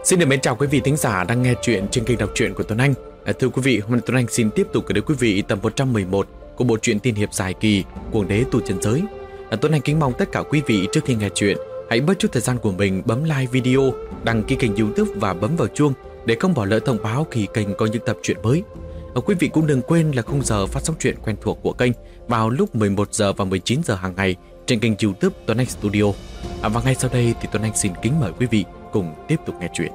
Xin được mến chào quý vị thính giả đang nghe chuyện trên kênh đọc truyện của Tuấn Anh. Thưa quý vị, hôm nay Tuấn Anh xin tiếp tục gửi đến quý vị tập 111 của bộ truyện tiên hiệp dài kỳ Cuồng đế tu chân giới. Tuấn Anh kính mong tất cả quý vị trước khi nghe chuyện hãy bớt chút thời gian của mình bấm like video, đăng ký kênh YouTube và bấm vào chuông để không bỏ lỡ thông báo khi kênh có những tập truyện mới. Quý vị cũng đừng quên là khung giờ phát sóng truyện quen thuộc của kênh vào lúc 11 giờ và 19 giờ hàng ngày trên kênh YouTube Tuấn Anh Studio. Và ngay sau đây thì Tuấn Anh xin kính mời quý vị cùng tiếp tục nghe chuyện.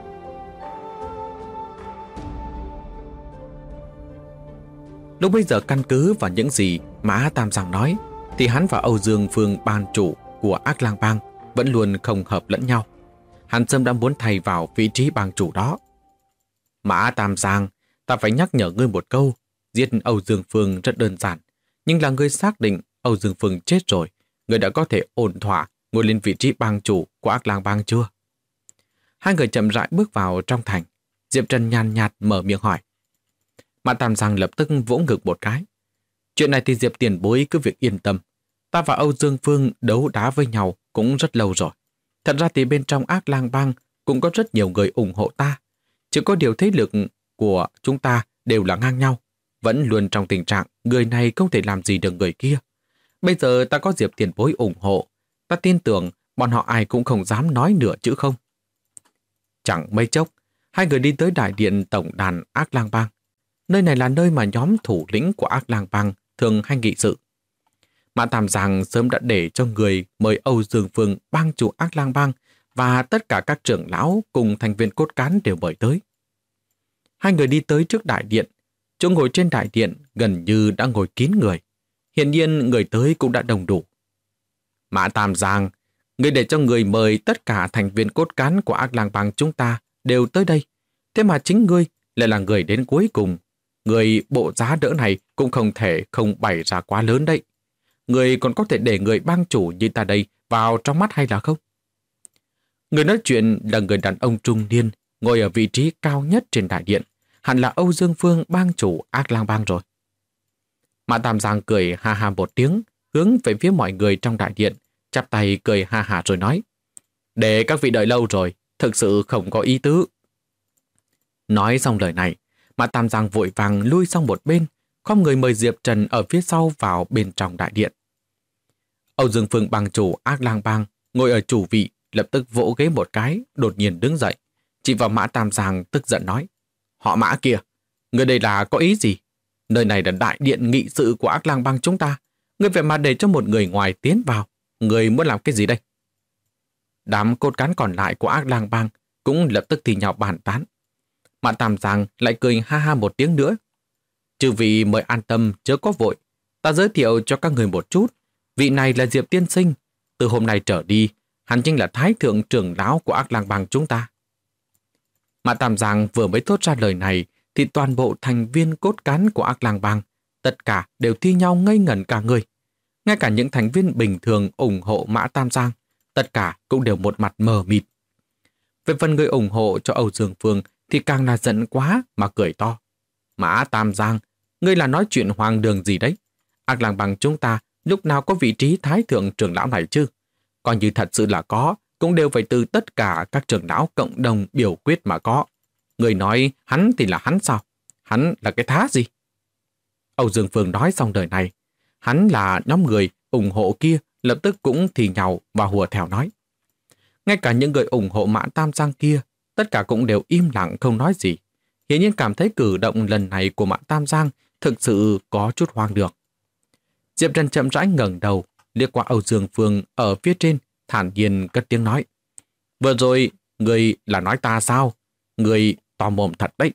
Lúc bây giờ căn cứ vào những gì Mã Tam Giang nói thì hắn và Âu Dương Phương ban chủ của Ác Lang Bang vẫn luôn không hợp lẫn nhau. Hắn sớm đã muốn thay vào vị trí bang chủ đó. Mã Tam Giang, ta phải nhắc nhở ngươi một câu, giết Âu Dương Phương rất đơn giản, nhưng là ngươi xác định Âu Dương Phương chết rồi, ngươi đã có thể ổn thỏa ngồi lên vị trí bang chủ của Ác Lang Bang chưa? Hai người chậm rãi bước vào trong thành. Diệp Trần nhàn nhạt mở miệng hỏi. Mã Tam Giang lập tức vỗ ngực một cái. Chuyện này thì Diệp tiền bối cứ việc yên tâm. Ta và Âu Dương Phương đấu đá với nhau cũng rất lâu rồi. Thật ra thì bên trong Ác Lang Bang cũng có rất nhiều người ủng hộ ta. Chỉ có điều thế lực của chúng ta đều là ngang nhau. Vẫn luôn trong tình trạng người này không thể làm gì được người kia. Bây giờ ta có Diệp tiền bối ủng hộ. Ta tin tưởng bọn họ ai cũng không dám nói nửa chữ không. Chẳng mấy chốc, hai người đi tới đại điện tổng đàn Ác Lang Bang. Nơi này là nơi mà nhóm thủ lĩnh của Ác Lang Bang thường hay nghị sự. Mã Tam Giang sớm đã để cho người mời Âu Dương Phương bang chủ Ác Lang Bang và tất cả các trưởng lão cùng thành viên cốt cán đều mời tới. Hai người đi tới trước đại điện. Chỗ ngồi trên đại điện gần như đã ngồi kín người. Hiển nhiên người tới cũng đã đông đủ. Mã Tam Giang, người để cho người mời tất cả thành viên cốt cán của Ác Lang Bang chúng ta đều tới đây. Thế mà chính ngươi lại là người đến cuối cùng. Người bộ giá đỡ này cũng không thể không bày ra quá lớn đấy. Người còn có thể để người bang chủ như ta đây vào trong mắt hay là không? Người nói chuyện là người đàn ông trung niên, ngồi ở vị trí cao nhất trên đại điện. Hẳn là Âu Dương Phương bang chủ Ác Lang Bang rồi. Mã Tam Giang cười ha ha một tiếng, hướng về phía mọi người trong đại điện, chắp tay cười ha ha rồi nói. Để các vị đợi lâu rồi, thực sự không có ý tứ. Nói xong lời này, Mã Tam Giang vội vàng lui sang một bên, khom người mời Diệp Trần ở phía sau vào bên trong đại điện. Âu Dương Phương bang chủ Ác Lang Bang ngồi ở chủ vị, lập tức vỗ ghế một cái, đột nhiên đứng dậy, chỉ vào Mã Tam Giang tức giận nói. Họ Mã kìa, người đây là có ý gì? Nơi này là đại điện nghị sự của Ác Lang Bang chúng ta, người vậy mà để cho một người ngoài tiến vào, người muốn làm cái gì đây? Đám cốt cán còn lại của Ác Lang Bang cũng lập tức thì nhào bàn tán. Mã Tam Giang lại cười ha ha một tiếng nữa. Chư vị mời an tâm chớ có vội. Ta giới thiệu cho các người một chút. Vị này là Diệp tiên sinh. Từ hôm nay trở đi, hắn chính là thái thượng trưởng lão của Ác Lang Bang chúng ta. Mã Tam Giang vừa mới thốt ra lời này thì toàn bộ thành viên cốt cán của Ác Lang Bang tất cả đều thi nhau ngây ngẩn cả người. Ngay cả những thành viên bình thường ủng hộ Mã Tam Giang, tất cả cũng đều một mặt mờ mịt. Về phần người ủng hộ cho Âu Dương Phương thì càng là giận quá mà cười to. Mã Tam Giang, ngươi là nói chuyện hoang đường gì đấy? Ác Lang Bang chúng ta lúc nào có vị trí thái thượng trưởng lão này chứ? Coi như thật sự là có, cũng đều phải từ tất cả các trưởng lão cộng đồng biểu quyết mà có. Người nói hắn thì là hắn sao? Hắn là cái thá gì? Âu Dương Phương nói xong đời này, hắn là nhóm người ủng hộ kia lập tức cũng thì nhào và hùa theo nói. Ngay cả những người ủng hộ Mã Tam Giang kia, tất cả cũng đều im lặng không nói gì. Hiển nhiên cảm thấy cử động lần này của Mã Tam Giang thực sự có chút hoang đường. Diệp Trần chậm rãi ngẩng đầu, liếc qua Âu Dương Phương ở phía trên, thản nhiên cất tiếng nói. Vừa rồi, người là nói ta sao? Người to mồm thật đấy.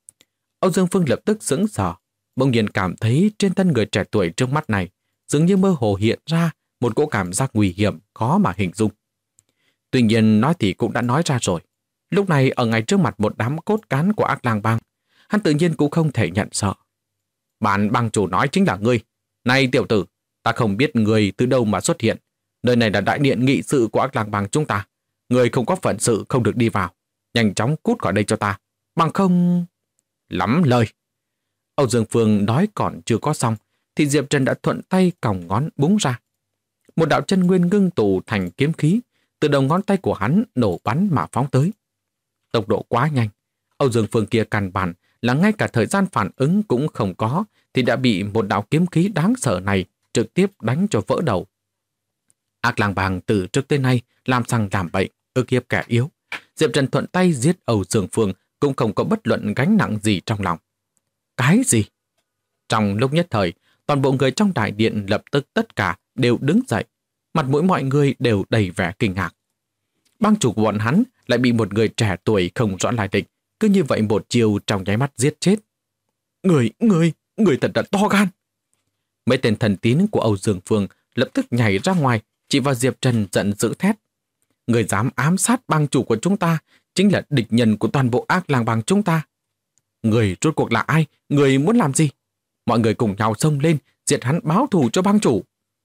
Âu Dương Phương lập tức sững sờ, bỗng nhiên cảm thấy trên thân người trẻ tuổi trước mắt này dường như mơ hồ hiện ra một cỗ cảm giác nguy hiểm khó mà hình dung. Tuy nhiên nói thì cũng đã nói ra rồi. Lúc này ở ngay trước mặt một đám cốt cán của Ác Lang Bang, hắn tự nhiên cũng không thể nhận sợ. Bản bang chủ nói chính là ngươi. Này tiểu tử, ta không biết ngươi từ đâu mà xuất hiện. Nơi này là đại điện nghị sự của Ác Lang Bang chúng ta. Ngươi không có phận sự không được đi vào. Nhanh chóng cút khỏi đây cho ta. Bằng không... Lắm lời. Âu Dương Phương nói còn chưa có xong, thì Diệp Trần đã thuận tay còng ngón búng ra. Một đạo chân nguyên ngưng tụ thành kiếm khí, từ đầu ngón tay của hắn nổ bắn mà phóng tới. Tốc độ quá nhanh. Âu Dương Phương kia căn bản là ngay cả thời gian phản ứng cũng không có thì đã bị một đạo kiếm khí đáng sợ này trực tiếp đánh cho vỡ đầu. Ác Lang Bang từ trước tới nay làm sằng làm bậy, ức hiếp kẻ yếu. Diệp Trần thuận tay giết Âu Dương Phương cũng không có bất luận gánh nặng gì trong lòng. Cái gì? Trong lúc nhất thời, toàn bộ người trong đại điện lập tức tất cả đều đứng dậy. Mặt mũi mọi người đều đầy vẻ kinh ngạc. Bang chủ của bọn hắn lại bị một người trẻ tuổi không rõ lai lịch, cứ như vậy một chiều trong nháy mắt giết chết. Người thật là to gan. Mấy tên thần tín của Âu Dương Phương lập tức nhảy ra ngoài, chỉ vào Diệp Trần giận dữ thét. Người dám ám sát bang chủ của chúng ta chính là địch nhân của toàn bộ Ác Lang Bang chúng ta. Người rốt cuộc là ai? Người muốn làm gì? Mọi người cùng nhau xông lên, diệt hắn báo thù cho bang chủ.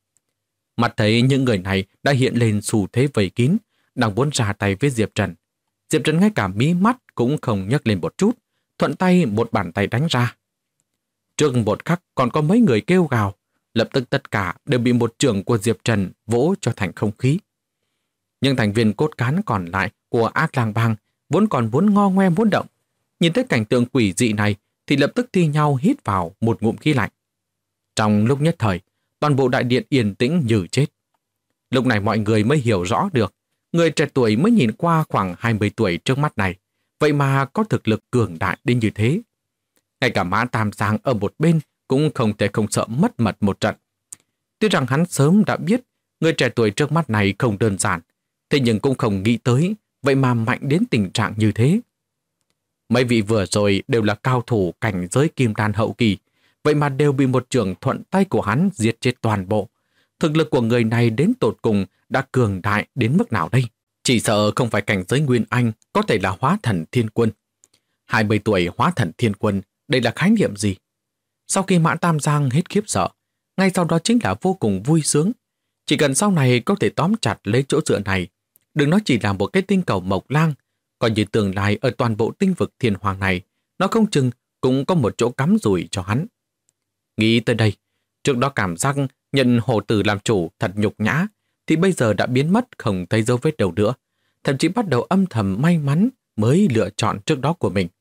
Mặt thấy những người này đã hiện lên xu thế vây kín, đang muốn ra tay với Diệp Trần. Diệp Trần ngay cả mí mắt cũng không nhấc lên một chút, thuận tay một bàn tay đánh ra. Trước một khắc còn có mấy người kêu gào, lập tức tất cả đều bị một chưởng của Diệp Trần vỗ cho thành không khí. Nhưng thành viên cốt cán còn lại của Ác Lang Bang vốn còn muốn ngo ngoe muốn động, nhìn thấy cảnh tượng quỷ dị này thì lập tức thi nhau hít vào một ngụm khí lạnh. Trong lúc nhất thời, toàn bộ đại điện yên tĩnh như chết. Lúc này mọi người mới hiểu rõ được, người trẻ tuổi mới nhìn qua khoảng 20 tuổi trước mắt này, vậy mà có thực lực cường đại đến như thế. Ngay cả Mã Tam Giang ở một bên cũng không thể không sợ mất mật một trận. Tuy rằng hắn sớm đã biết người trẻ tuổi trước mắt này không đơn giản, thế nhưng cũng không nghĩ tới vậy mà mạnh đến tình trạng như thế. Mấy vị vừa rồi đều là cao thủ cảnh giới kim đan hậu kỳ, vậy mà đều bị một chưởng thuận tay của hắn giết chết toàn bộ. Thực lực của người này đến tột cùng đã cường đại đến mức nào đây? Chỉ sợ không phải cảnh giới Nguyên Anh, có thể là hóa thần thiên quân. 20 tuổi hóa thần thiên quân, đây là khái niệm gì? Sau khi Mã Tam Giang hết khiếp sợ, ngay sau đó chính là vô cùng vui sướng. Chỉ cần sau này có thể tóm chặt lấy chỗ dựa này, đừng nói chỉ là một cái tinh cầu Mộc Lang, coi như tương lai ở toàn bộ tinh vực thiên hoàng này, nó không chừng cũng có một chỗ cắm rủi cho hắn. Nghĩ tới đây, trước đó cảm giác nhận Hồ Tử làm chủ thật nhục nhã, thì bây giờ đã biến mất không thấy dấu vết đâu nữa, thậm chí bắt đầu âm thầm may mắn mới lựa chọn trước đó của mình.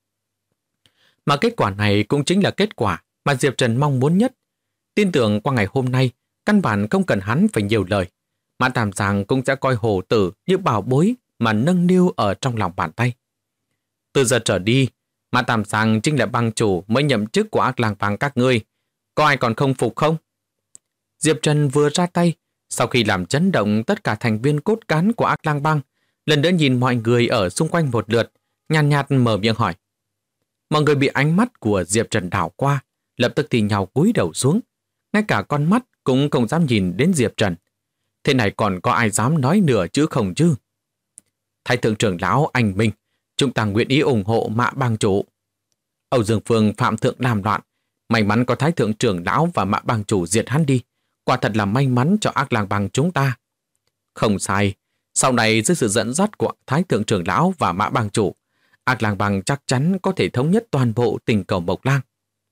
Mà kết quả này cũng chính là kết quả mà Diệp Trần mong muốn nhất. Tin tưởng qua ngày hôm nay, căn bản không cần hắn phải nhiều lời. Mã Tam Giang cũng sẽ coi Hồ Tử như bảo bối mà nâng niu ở trong lòng bàn tay. Từ giờ trở đi, Mã Tam Giang chính là bang chủ mới nhậm chức của Ác Lang Bang các ngươi. Có ai còn không phục không? Diệp Trần vừa ra tay, sau khi làm chấn động tất cả thành viên cốt cán của Ác Lang Bang, lần nữa nhìn mọi người ở xung quanh một lượt, nhàn nhạt mở miệng hỏi. Mọi người bị ánh mắt của Diệp Trần đảo qua, lập tức thì nhào cúi đầu xuống. Ngay cả con mắt cũng không dám nhìn đến Diệp Trần. Thế này còn có ai dám nói nửa chữ không chứ? Thái thượng trưởng lão anh Minh, chúng ta nguyện ý ủng hộ Mã bang chủ. Âu Dương Phương phạm thượng làm loạn, may mắn có Thái thượng trưởng lão và Mã bang chủ diệt hắn đi, quả thật là may mắn cho Ác Lang Bang chúng ta. Không sai, sau này dưới sự dẫn dắt của Thái thượng trưởng lão và Mã bang chủ, Ác Lang Bang chắc chắn có thể thống nhất toàn bộ tinh cầu Mộc Lang.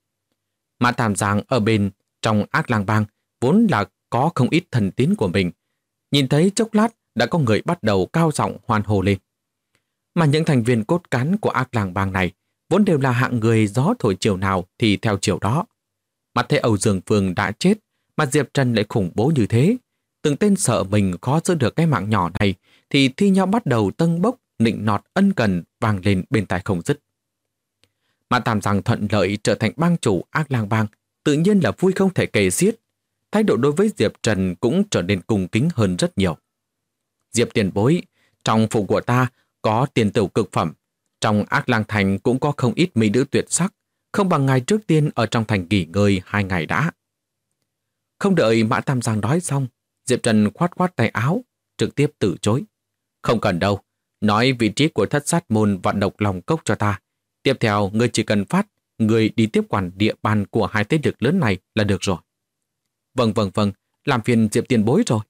Mã Tam Giang ở bên trong Ác Lang Bang vốn là có không ít thần tín của mình. Nhìn thấy chốc lát đã có người bắt đầu cao giọng hoan hô lên. Mà những thành viên cốt cán của Ác Lang Bang này vốn đều là hạng người gió thổi chiều nào thì theo chiều đó. Mặt thấy Âu Dương Phương đã chết mà Diệp Trần lại khủng bố như thế. Từng tên sợ mình khó giữ được cái mạng nhỏ này thì thi nhau bắt đầu tâng bốc, nịnh nọt ân cần vang lên bên tai không dứt. Mã Tam Giang thuận lợi trở thành bang chủ Ác Lang Bang, tự nhiên là vui không thể kể xiết. Thái độ đối với Diệp Trần cũng trở nên cung kính hơn rất nhiều. Diệp tiền bối, trong phủ của ta có tiền tửu cực phẩm, trong Ác Lang Thành cũng có không ít mỹ nữ tuyệt sắc, không bằng ngài trước tiên ở trong thành nghỉ ngơi 2 ngày đã. Không đợi Mã Tam Giang nói xong, Diệp Trần khoát khoát tay áo, trực tiếp từ chối. Không cần đâu, nói vị trí của Thất Sát Môn và Độc Lòng Cốc cho ta. Tiếp theo, ngươi chỉ cần phát, ngươi đi tiếp quản địa bàn của hai thế lực lớn này là được rồi. Vâng, làm phiền Diệp tiền bối rồi.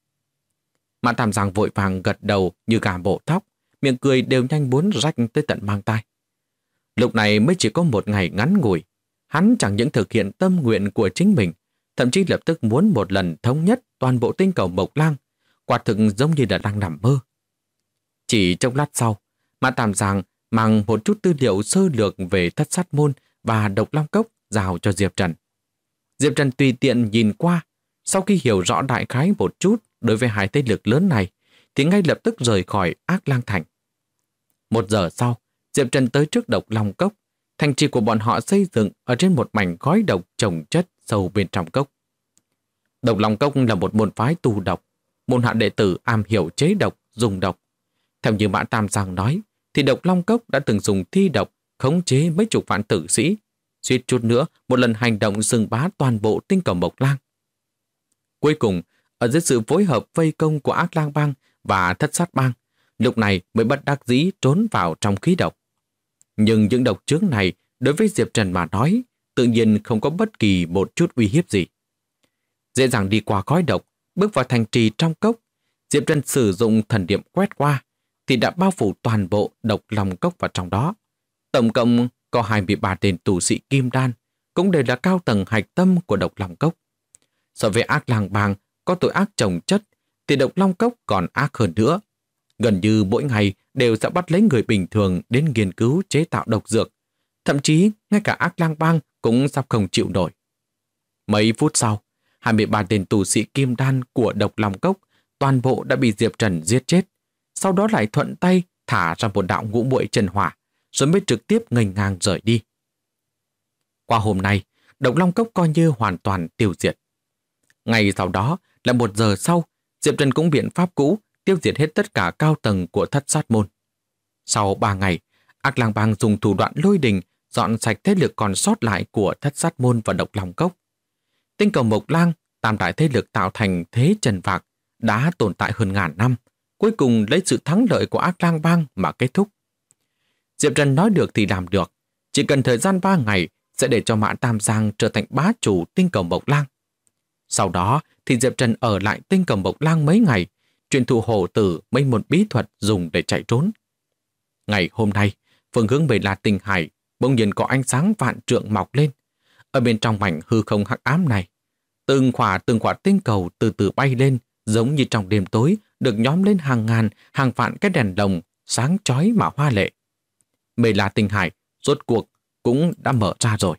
Mã Tam Giang vội vàng gật đầu như gà bổ tóc, miệng cười đều nhanh muốn rách tới tận mang tai. Lúc này mới chỉ có một ngày ngắn ngủi, hắn chẳng những thực hiện tâm nguyện của chính mình, thậm chí lập tức muốn một lần thống nhất toàn bộ tinh cầu Mộc Lang, quả thực giống như là đang nằm mơ. Chỉ trong lát sau, Mã Tam Giang mang một chút tư liệu sơ lược về Thất Sát Môn và Độc Long Cốc giao cho Diệp Trần. Diệp Trần tùy tiện nhìn qua, sau khi hiểu rõ đại khái một chút đối với hai thế lực lớn này, thì ngay lập tức rời khỏi Ác Lang Thành. 1 giờ sau, Diệp Trần tới trước Độc Long Cốc. Thành trì của bọn họ xây dựng ở trên một mảnh khói độc chồng chất sâu bên trong cốc. Độc Long Cốc là một môn phái tu độc, môn hạ đệ tử am hiểu chế độc, dùng độc. Theo như Mã Tam Giang nói, thì Độc Long Cốc đã từng dùng thi độc khống chế mấy chục vạn tử sĩ, suýt chút nữa một lần hành động xưng bá toàn bộ Tinh Cầu Mộc Lang. Cuối cùng, ở dưới sự phối hợp vây công của Ác Lang Bang và Thất Sát Bang, lúc này mới bất đắc dĩ trốn vào trong khí độc. Nhưng những độc chướng này đối với Diệp Trần mà nói, tự nhiên không có bất kỳ một chút uy hiếp gì. Dễ dàng đi qua khói độc, bước vào thành trì trong cốc, Diệp Trần sử dụng thần niệm quét qua, thì đã bao phủ toàn bộ Độc Long Cốc vào trong đó. Tổng cộng có 23 tên tù sĩ kim đan, cũng đều là cao tầng hạch tâm của Độc Long Cốc. So với Ác Lang Bang có tội ác chồng chất, thì Độc Long Cốc còn ác hơn nữa. Gần như mỗi ngày đều sẽ bắt lấy người bình thường đến nghiên cứu chế tạo độc dược. Thậm chí ngay cả Ác Lang Bang cũng sắp không chịu nổi. Mấy phút sau, 23 tên tù sĩ kim đan của Độc Long Cốc toàn bộ đã bị Diệp Trần giết chết. Sau đó lại thuận tay thả ra một đạo ngũ muội chân hỏa, rồi mới trực tiếp nghênh ngang rời đi. Qua hôm nay, Độc Long Cốc coi như hoàn toàn tiêu diệt. Ngày sau đó là 1 giờ sau, Diệp Trần cũng biện pháp cũ tiêu diệt hết tất cả cao tầng của Thất Sát Môn. Sau 3 ngày, Ác Lang Bang dùng thủ đoạn lôi đình dọn sạch thế lực còn sót lại của Thất Sát Môn và Độc Long Cốc. Tinh Cầu Mộc Lang, tam đại thế lực tạo thành thế trần vạc, đã tồn tại hơn ngàn năm, cuối cùng lấy sự thắng lợi của Ác Lang Bang mà kết thúc. Diệp Trần nói được thì làm được, chỉ cần thời gian 3 ngày sẽ để cho Mã Tam Giang trở thành bá chủ Tinh Cầu Mộc Lang. Sau đó thì Diệp Trần ở lại Tinh Cầu Mộc Lang mấy ngày, truyền thụ hổ tử mấy môn bí thuật dùng để chạy trốn. Ngày hôm nay, phương hướng về là Tinh Hải bỗng nhiên có ánh sáng vạn trượng mọc lên. Ở bên trong mảnh hư không hắc ám này, từng khỏa tinh cầu từ từ bay lên, giống như trong đêm tối được nhóm lên hàng ngàn, hàng vạn cái đèn lồng sáng chói mà hoa lệ. Mê La Tinh Hải rốt cuộc cũng đã mở ra rồi.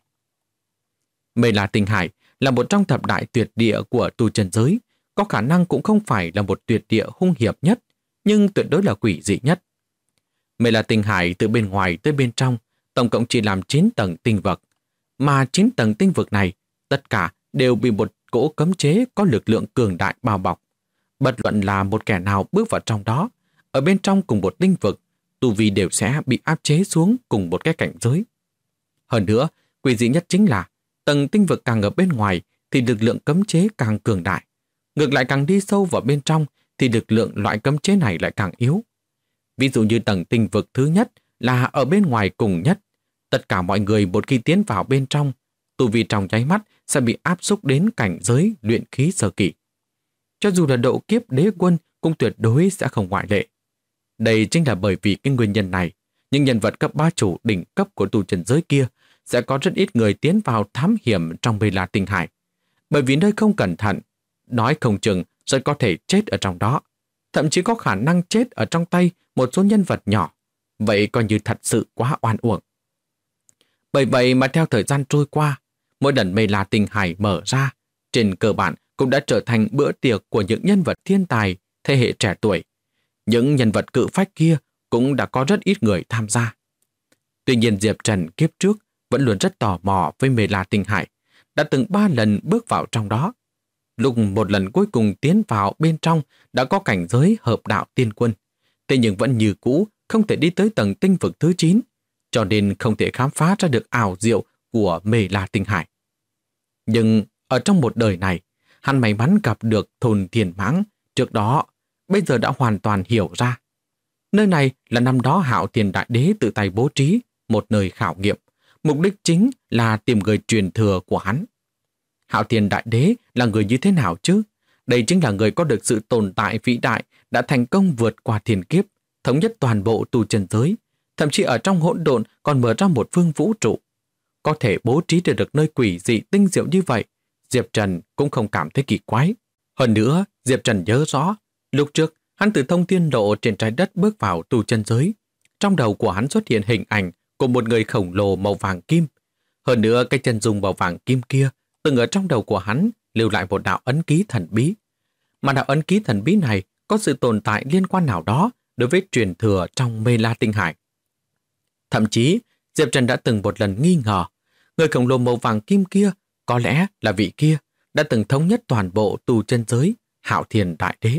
Mê La Tinh Hải là một trong thập đại tuyệt địa của tu chân giới, có khả năng cũng không phải là một tuyệt địa hung hiểm nhất, nhưng tuyệt đối là quỷ dị nhất. Mê La Tinh Hải từ bên ngoài tới bên trong, tổng cộng chỉ làm 9 tầng tinh vực, mà 9 tầng tinh vực này, tất cả đều bị một cỗ cấm chế có lực lượng cường đại bao bọc. Bất luận là một kẻ nào bước vào trong đó, ở bên trong cùng một tinh vực, tu vi đều sẽ bị áp chế xuống cùng một cái cảnh giới. Hơn nữa, quỷ dị nhất chính là tầng tinh vực càng ở bên ngoài thì lực lượng cấm chế càng cường đại. Ngược lại càng đi sâu vào bên trong thì lực lượng loại cấm chế này lại càng yếu. Ví dụ như tầng tinh vực thứ nhất là ở bên ngoài cùng nhất. Tất cả mọi người một khi tiến vào bên trong, tu vi trong nháy mắt sẽ bị áp xúc đến cảnh giới luyện khí sơ kỳ. Cho dù là độ kiếp đế quân cũng tuyệt đối sẽ không ngoại lệ. Đây chính là bởi vì cái nguyên nhân này, những nhân vật cấp bá chủ đỉnh cấp của tu chân giới kia sẽ có rất ít người tiến vào thám hiểm trong Mê La Tinh Hải. Bởi vì nơi không cẩn thận, nói không chừng rất có thể chết ở trong đó. Thậm chí có khả năng chết ở trong tay một số nhân vật nhỏ. Vậy coi như thật sự quá oan uổng. Bởi vậy mà theo thời gian trôi qua, mỗi lần Mê La Tinh Hải mở ra, trên cơ bản cũng đã trở thành bữa tiệc của những nhân vật thiên tài, thế hệ trẻ tuổi. Những nhân vật cự phách kia cũng đã có rất ít người tham gia. Tuy nhiên Diệp Trần kiếp trước vẫn luôn rất tò mò với Mê La Tinh Hải, đã từng 3 lần bước vào trong đó. Lúc một lần cuối cùng tiến vào bên trong đã có cảnh giới hợp đạo tiên quân, thế nhưng vẫn như cũ không thể đi tới tầng tinh vực thứ 9, cho nên không thể khám phá ra được ảo diệu của Mê La Tinh Hải. Nhưng ở trong một đời này, hắn may mắn gặp được Thôn Thiên Mãng trước đó, bây giờ đã hoàn toàn hiểu ra. Nơi này là năm đó Hạo Thiên Đại Đế tự tay bố trí một nơi khảo nghiệm, mục đích chính là tìm người truyền thừa của hắn. Hạo Thiên Đại Đế là người như thế nào chứ? Đây chính là người có được sự tồn tại vĩ đại, đã thành công vượt qua thiên kiếp, thống nhất toàn bộ tu chân giới, thậm chí ở trong hỗn độn còn mở ra một phương vũ trụ. Có thể bố trí được nơi quỷ dị tinh diệu như vậy, Diệp Trần cũng không cảm thấy kỳ quái. Hơn nữa, Diệp Trần nhớ rõ, lúc trước hắn từ thông thiên lộ trên trái đất bước vào tu chân giới, trong đầu của hắn xuất hiện hình ảnh của một người khổng lồ màu vàng kim. Hơn nữa, cái chân dung màu vàng kim kia từng ở trong đầu của hắn lưu lại một đạo ấn ký thần bí. Mà đạo ấn ký thần bí này có sự tồn tại liên quan nào đó đối với truyền thừa trong Mê La Tinh Hải. Thậm chí, Diệp Trần đã từng một lần nghi ngờ người khổng lồ màu vàng kim kia có lẽ là vị kia đã từng thống nhất toàn bộ tu chân giới Hạo Thiên Đại Đế.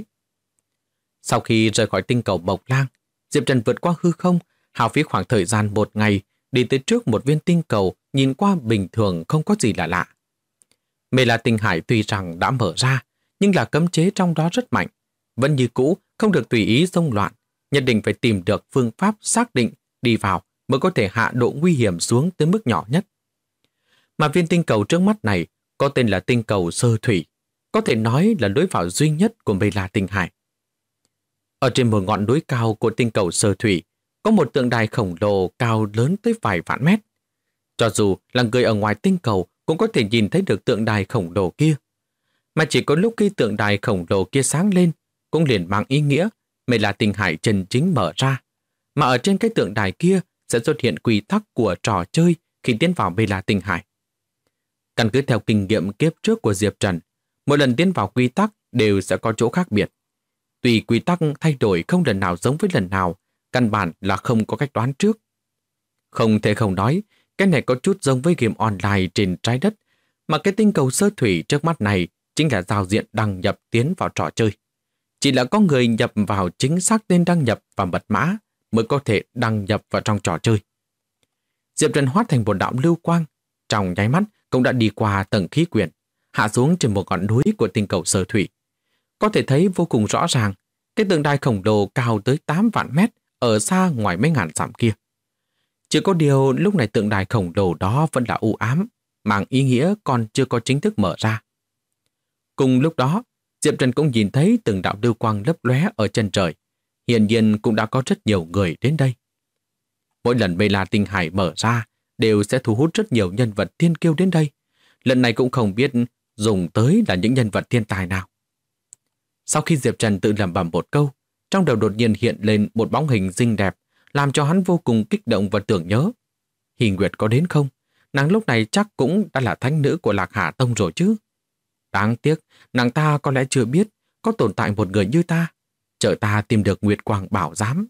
Sau khi rời khỏi tinh cầu Mộc Lang, Diệp Trần vượt qua hư không, hao phí khoảng thời gian 1 ngày đi tới trước một viên tinh cầu nhìn qua bình thường không có gì lạ lạ. Mê La Tinh Hải tuy rằng đã mở ra, nhưng là cấm chế trong đó rất mạnh. Vẫn như cũ, không được tùy ý xông loạn, nhất định phải tìm được phương pháp xác định đi vào mới có thể hạ độ nguy hiểm xuống tới mức nhỏ nhất. Mà viên tinh cầu trước mắt này có tên là tinh cầu Sơ Thủy, có thể nói là lối vào duy nhất của Mê La Tinh Hải. Ở trên một ngọn núi cao của tinh cầu Sơ Thủy, có một tượng đài khổng lồ cao lớn tới vài vạn mét. Cho dù là người ở ngoài tinh cầu cũng có thể nhìn thấy được tượng đài khổng lồ kia. Mà chỉ có lúc khi tượng đài khổng lồ kia sáng lên, cũng liền mang ý nghĩa Mê La Tinh Hải chân chính mở ra. Mà ở trên cái tượng đài kia sẽ xuất hiện quy tắc của trò chơi khi tiến vào Mê La Tinh Hải. Căn cứ theo kinh nghiệm kiếp trước của Diệp Trần, mỗi lần tiến vào quy tắc đều sẽ có chỗ khác biệt. Tùy quy tắc thay đổi không lần nào giống với lần nào, căn bản là không có cách đoán trước. Không thể không nói, cái này có chút giống với game online trên trái đất, mà cái tinh cầu Sơ Thủy trước mắt này chính là giao diện đăng nhập tiến vào trò chơi. Chỉ là có người nhập vào chính xác tên đăng nhập và mật mã mới có thể đăng nhập vào trong trò chơi. Diệp Trần hóa thành một đạo lưu quang, trong nháy mắt cũng đã đi qua tầng khí quyển, hạ xuống trên một ngọn núi của tinh cầu Sơ Thủy. Có thể thấy vô cùng rõ ràng, cái tượng đài khổng lồ cao tới 8 vạn mét ở xa ngoài mấy ngàn dặm kia. Chỉ có điều lúc này tượng đài khổng lồ đó vẫn là u ám, mang ý nghĩa còn chưa có chính thức mở ra. Cùng lúc đó, Diệp Trần cũng nhìn thấy từng đạo lưu quang lấp lóe ở chân trời. Hiển nhiên cũng đã có rất nhiều người đến đây. Mỗi lần Mê La Tinh Hải mở ra đều sẽ thu hút rất nhiều nhân vật thiên kiêu đến đây. Lần này cũng không biết dùng tới là những nhân vật thiên tài nào. Sau khi Diệp Trần tự lẩm bẩm một câu, trong đầu đột nhiên hiện lên một bóng hình xinh đẹp, làm cho hắn vô cùng kích động và tưởng nhớ. Hy Nguyệt có đến không? Nàng lúc này chắc cũng đã là thánh nữ của Lạc Hà Tông rồi chứ. Đáng tiếc, nàng ta có lẽ chưa biết có tồn tại một người như ta. Chờ ta tìm được Nguyệt Quang Bảo Giám.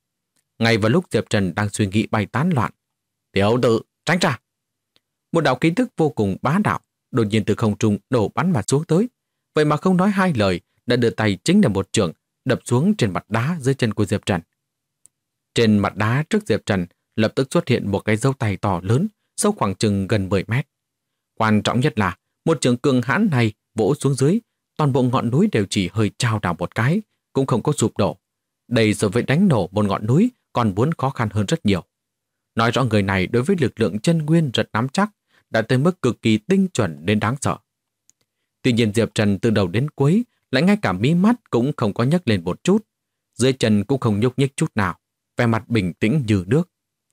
Ngay vào lúc Diệp Trần đang suy nghĩ bay tán loạn, tiểu tử, tránh ra! Một đạo khí tức vô cùng bá đạo đột nhiên từ không trung đổ bắn mà xuống tới. Vậy mà không nói hai lời, đã đưa tay chính là một chưởng đập xuống trên mặt đá dưới chân của Diệp Trần. Trên mặt đá trước Diệp Trần lập tức xuất hiện một cái dấu tay to lớn, sâu khoảng chừng gần 10 mét. Quan trọng nhất là một chưởng cường hãn này vỗ xuống dưới, toàn bộ ngọn núi đều chỉ hơi chao đảo một cái, cũng không có sụp đổ. Đây so với đánh nổ một ngọn núi còn muốn khó khăn hơn rất nhiều. Nói rõ người này đối với lực lượng chân nguyên rất nắm chắc, đã tới mức cực kỳ tinh chuẩn đến đáng sợ. Tuy nhiên Diệp Trần từ đầu đến cuối lại ngay cả mí mắt cũng không có nhấc lên một chút, dưới chân cũng không nhúc nhích chút nào, vẻ mặt bình tĩnh như nước.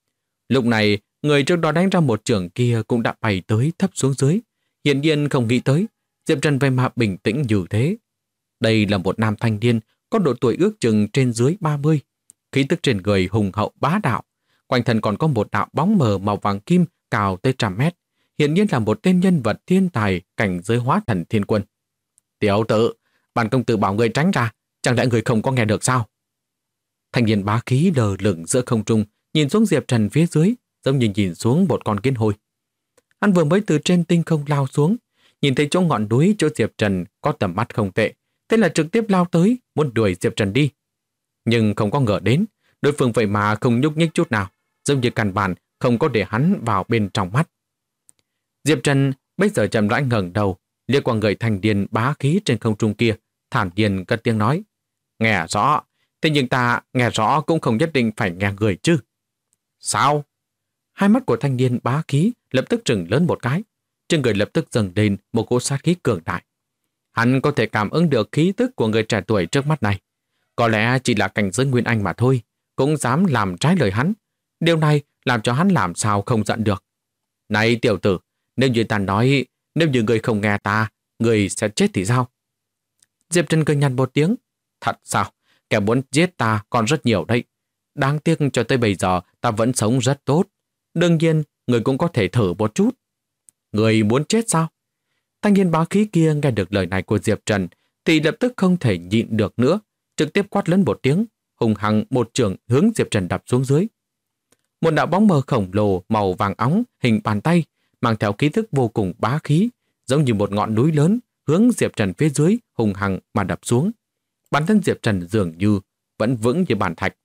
Lúc này, người trước đó đánh ra một chưởng kia cũng đã bay tới thấp xuống dưới, hiển nhiên không nghĩ tới Diệp Trần vẻ mặt bình tĩnh như thế. Đây là một nam thanh niên có độ tuổi ước chừng trên dưới 30, khí tức trên người hùng hậu bá đạo, quanh thân còn có một đạo bóng mờ màu vàng kim cao tới 100 mét, hiển nhiên là một tên nhân vật thiên tài cảnh giới hóa thần thiên quân. Tiểu tử, bản công tử bảo người tránh ra, chẳng lẽ người không có nghe được sao? Thanh niên bá khí lờ lửng giữa không trung, nhìn xuống Diệp Trần phía dưới, giống như nhìn xuống một con kiến hôi. Hắn vừa mới từ trên tinh không lao xuống, nhìn thấy chỗ ngọn núi chỗ Diệp Trần có tầm mắt không tệ, thế là trực tiếp lao tới, muốn đuổi Diệp Trần đi. Nhưng không có ngờ đến, đối phương vậy mà không nhúc nhích chút nào, giống như căn bản không có để hắn vào bên trong mắt. Diệp Trần bây giờ chậm rãi ngẩng đầu, liếc qua người thanh niên bá khí trên không trung kia, thản nhiên cất tiếng nói: Nghe rõ, thế nhưng ta nghe rõ cũng không nhất định phải nghe người chứ. Sao? Hai mắt của thanh niên bá khí lập tức trừng lớn một cái, trên người lập tức dâng lên một cỗ sát khí cường đại. Hắn có thể cảm ứng được khí tức của người trẻ tuổi trước mắt này. Có lẽ chỉ là cảnh giới Nguyên Anh mà thôi, cũng dám làm trái lời hắn. Điều này làm cho hắn làm sao không giận được. Này tiểu tử, nếu như ta nói, nếu như người không nghe ta, người sẽ chết thì sao? Diệp Trần cười nhạt một tiếng. Thật sao? Kẻ muốn giết ta còn rất nhiều đấy. Đáng tiếc cho tới bây giờ ta vẫn sống rất tốt. Đương nhiên, người cũng có thể thử một chút. Người muốn chết sao? Thanh niên bá khí kia nghe được lời này của Diệp Trần thì lập tức không thể nhịn được nữa, trực tiếp quát lớn một tiếng, hùng hăng một chưởng hướng Diệp Trần đập xuống dưới. Một đạo bóng mờ khổng lồ màu vàng óng hình bàn tay, mang theo khí thức vô cùng bá khí, giống như một ngọn núi lớn, hướng Diệp Trần phía dưới hùng hăng mà đập xuống. Bản thân Diệp Trần dường như vẫn vững như bàn thạch.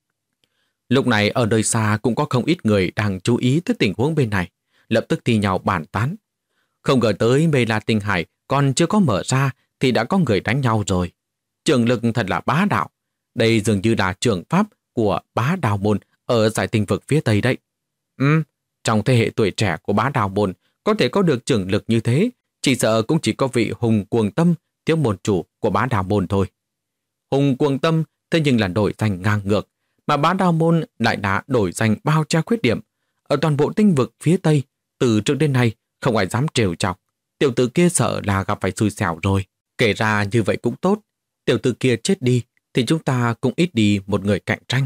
Lúc này ở nơi xa cũng có không ít người đang chú ý tới tình huống bên này, lập tức thi nhau bàn tán. Không ngờ tới Mê La Tinh Hải còn chưa có mở ra thì đã có người đánh nhau rồi. Trường lực thật là bá đạo. Đây dường như là trường pháp của Bá Đào Môn ở giải tinh vực phía Tây đấy. Trong thế hệ tuổi trẻ của Bá Đào Môn có thể có được trường lực như thế, chỉ sợ cũng chỉ có vị Hùng Cuồng Tâm, thiếu môn chủ của Bá Đào Môn thôi. Hùng Cuồng Tâm thế nhưng là đổi danh ngang ngược, mà Bá Đào Môn lại đã đổi danh bao che khuyết điểm. Ở toàn bộ tinh vực phía Tây, từ trước đến nay không ai dám trêu chọc. Tiểu tử kia sợ là gặp phải xui xẻo rồi. Kể ra như vậy cũng tốt. Tiểu tử kia chết đi thì chúng ta cũng ít đi một người cạnh tranh.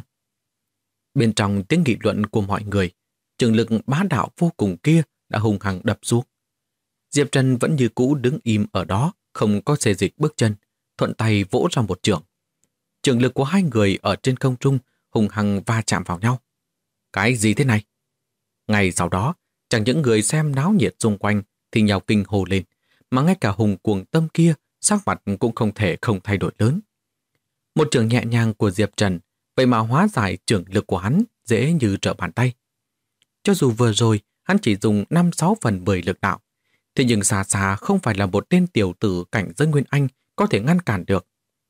Bên trong tiếng nghị luận của mọi người, trường lực bá đạo vô cùng kia đã hùng hăng đập xuống. Diệp Trần vẫn như cũ đứng im ở đó, không có xê dịch bước chân, thuận tay vỗ ra một chưởng. Trường lực của hai người ở trên không trung hùng hăng va chạm vào nhau. Cái gì thế này? Ngay sau đó, chẳng những người xem náo nhiệt xung quanh thì nhào kinh hồ lên, mà ngay cả Hùng Cuồng Tâm kia sắc mặt cũng không thể không thay đổi lớn. Một trường nhẹ nhàng của Diệp Trần, vậy mà hóa giải trường lực của hắn dễ như trở bàn tay. Cho dù vừa rồi hắn chỉ dùng 5-6 phần 10 lực đạo, thế nhưng xa xa không phải là một tên tiểu tử cảnh giới Nguyên Anh có thể ngăn cản được.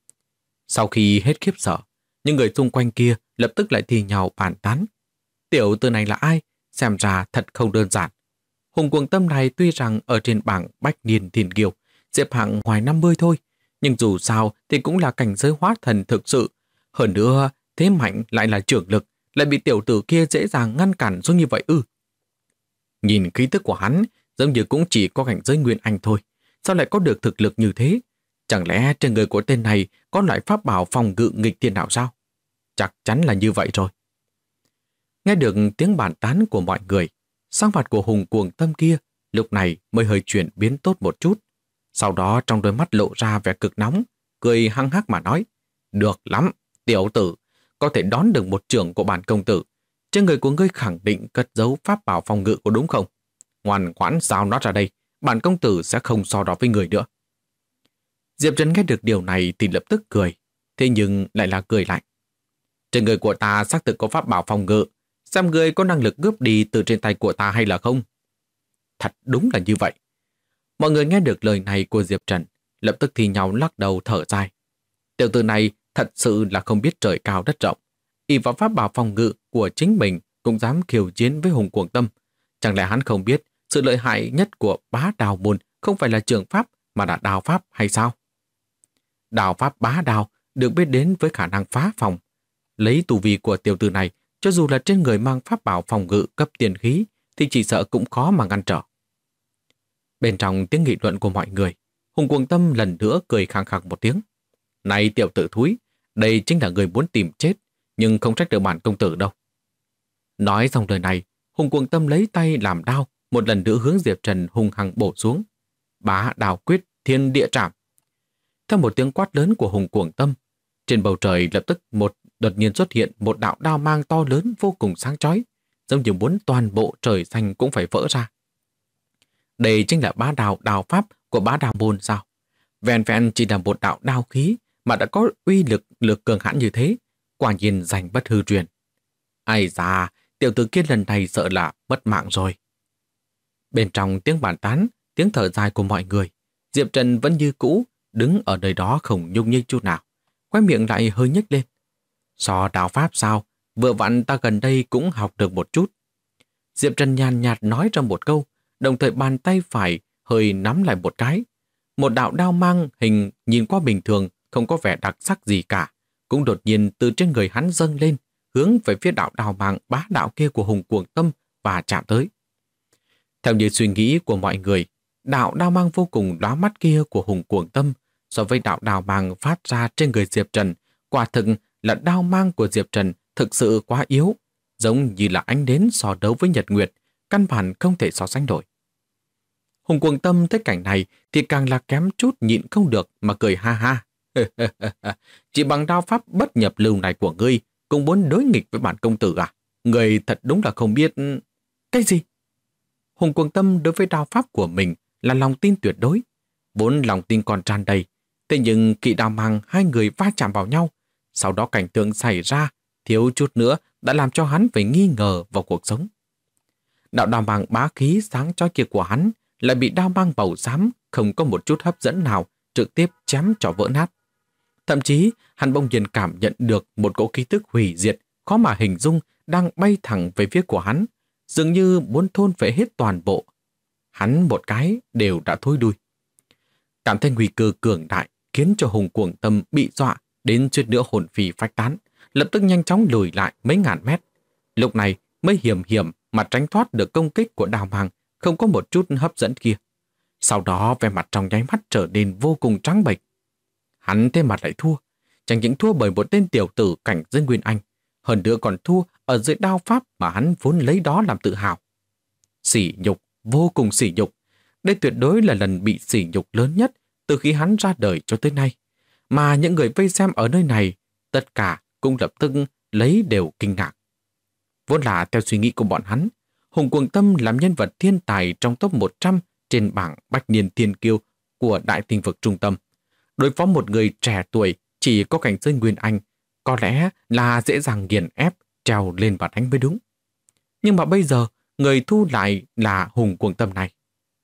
Sau khi hết khiếp sợ, những người xung quanh kia lập tức lại thi nhau bàn tán. Tiểu tử này là ai? Xem ra thật không đơn giản. Hùng Cuồng Tâm này tuy rằng ở trên bảng Bách Niên Thiên Kiều xếp hạng ngoài 50 thôi, nhưng dù sao thì cũng là cảnh giới hóa thần thực sự. Hơn nữa, thế mạnh lại là trưởng lực, lại bị tiểu tử kia dễ dàng ngăn cản xuống như vậy ư? Nhìn khí tức của hắn, giống như cũng chỉ có cảnh giới Nguyên Anh thôi. Sao lại có được thực lực như thế? Chẳng lẽ trên người của tên này có loại pháp bảo phòng ngự nghịch thiên nào sao? Chắc chắn là như vậy rồi. Nghe được tiếng bàn tán của mọi người, sắc mặt của Hùng Cuồng Tâm kia lúc này mới hơi chuyển biến tốt một chút. Sau đó trong đôi mắt lộ ra vẻ cực nóng, cười hăng hắc mà nói: Được lắm, tiểu tử, có thể đón được một trưởng của bản công tử. Trên người của ngươi khẳng định cất giấu pháp bảo phòng ngự của đúng không? Ngoan ngoãn giao nó ra đây, bản công tử sẽ không so đo với người nữa. Diệp Trần nghe được điều này thì lập tức cười, thế nhưng lại là cười lạnh. Trên người của ta xác thực có pháp bảo phòng ngự, xem ngươi có năng lực cướp đi từ trên tay của ta hay là không? Thật đúng là như vậy. Mọi người nghe được lời này của Diệp Trần, lập tức thì nhau lắc đầu thở dài. Tiểu tử này thật sự là không biết trời cao đất rộng. Ỷ vào pháp bảo phòng ngự của chính mình cũng dám khiêu chiến với Hùng Cuồng Tâm. Chẳng lẽ hắn không biết sự lợi hại nhất của Bá Đào Môn không phải là trường pháp mà là đào pháp hay sao? Đào pháp Bá Đào được biết đến với khả năng phá phòng. Lấy tu vi của tiểu tử này, cho dù là trên người mang pháp bảo phòng ngự cấp tiền khí thì chỉ sợ cũng khó mà ngăn trở. Bên trong tiếng nghị luận của mọi người, Hùng Cuồng Tâm lần nữa cười khang khắc một tiếng. Này tiểu tử thúi, đây chính là người muốn tìm chết, nhưng không trách được bản công tử đâu. Nói xong lời này, Hùng Cuồng Tâm lấy tay làm đao, một lần nữa hướng Diệp Trần hung hăng bổ xuống. Bá Đào Quyết Thiên Địa Trảm. Theo một tiếng quát lớn của Hùng Cuồng Tâm, trên bầu trời lập tức đột nhiên xuất hiện một đạo đao mang to lớn vô cùng sáng chói, giống như muốn toàn bộ trời xanh cũng phải vỡ ra. Đây chính là bá đào đao pháp của Bá Đào Môn sao? Vẹn vẹn chỉ là một đạo đao khí mà đã có uy lực cường hãn như thế, quả nhiên danh bất hư truyền. Ai da, tiểu tử kia lần này sợ là mất mạng rồi. Bên trong tiếng bàn tán, tiếng thở dài của mọi người, Diệp Trần vẫn như cũ, đứng ở nơi đó không nhúc nhích chút nào, khóe miệng lại hơi nhếch lên. So đao pháp sao? Vừa vặn ta gần đây cũng học được một chút. Diệp Trần nhàn nhạt nói ra một câu, đồng thời bàn tay phải hơi nắm lại một cái. Một đạo đao mang hình nhìn qua bình thường, không có vẻ đặc sắc gì cả, cũng đột nhiên từ trên người hắn dâng lên, hướng về phía đạo đao mang bá đạo kia của Hùng Cuồng Tâm và chạm tới. Theo như suy nghĩ của mọi người, đạo đao mang vô cùng lóa mắt kia của Hùng Cuồng Tâm so với đạo đao mang phát ra trên người Diệp Trần, quả thực là đao mang của Diệp Trần thực sự quá yếu, giống như là ánh nến so đấu với nhật nguyệt, căn bản không thể so sánh nổi. Hùng Cuồng Tâm thấy cảnh này thì càng là kém chút nhịn không được mà cười ha ha. Chỉ bằng đao pháp bất nhập lưu này của ngươi cũng muốn đối nghịch với bản công tử à? Ngươi thật đúng là không biết... Cái gì? Hùng Cuồng Tâm đối với đao pháp của mình là lòng tin tuyệt đối. Vốn lòng tin còn tràn đầy. Thế nhưng Kỵ Đao Mang hai người va chạm vào nhau. Sau đó cảnh tượng xảy ra, thiếu chút nữa đã làm cho hắn phải nghi ngờ vào cuộc sống. Đạo đao mang bá khí sáng chói kia của hắn lại bị đao mang màu xám không có một chút hấp dẫn nào trực tiếp chém cho vỡ nát. Thậm chí, hắn bỗng nhiên cảm nhận được một cỗ khí tức hủy diệt khó mà hình dung đang bay thẳng về phía của hắn, dường như muốn thôn phệ hết toàn bộ. Hắn một cái đều đã thối đuôi. Cảm thấy nguy cơ cường đại khiến cho Hùng Cuồng Tâm bị dọa đến suýt nữa hồn phi phách tán, lập tức nhanh chóng lùi lại mấy ngàn mét. Lúc này mới hiểm hiểm mà tránh thoát được công kích của đao mang không có một chút hấp dẫn kia. Sau đó vẻ mặt trong nháy mắt trở nên vô cùng trắng bệch. Hắn thế mặt lại thua, chẳng những thua bởi một tên tiểu tử cảnh giới Nguyên Anh, hơn nữa còn thua ở dưới đao pháp mà hắn vốn lấy đó làm tự hào. Sỉ nhục, vô cùng sỉ nhục. Đây tuyệt đối là lần bị sỉ nhục lớn nhất từ khi hắn ra đời cho tới nay. Mà những người vây xem ở nơi này, tất cả cũng lập tức lấy đều kinh ngạc. Vốn là theo suy nghĩ của bọn hắn, Hùng Cuồng Tâm làm nhân vật thiên tài trong top 100 trên bảng Bách Niên Thiên Kiêu của Đại Tinh Vực Trung Tâm. Đối phó một người trẻ tuổi chỉ có cảnh giới Nguyên Anh, có lẽ là dễ dàng nghiền ép, trèo lên và đánh mới đúng. Nhưng mà bây giờ, người thu lại là Hùng Cuồng Tâm này.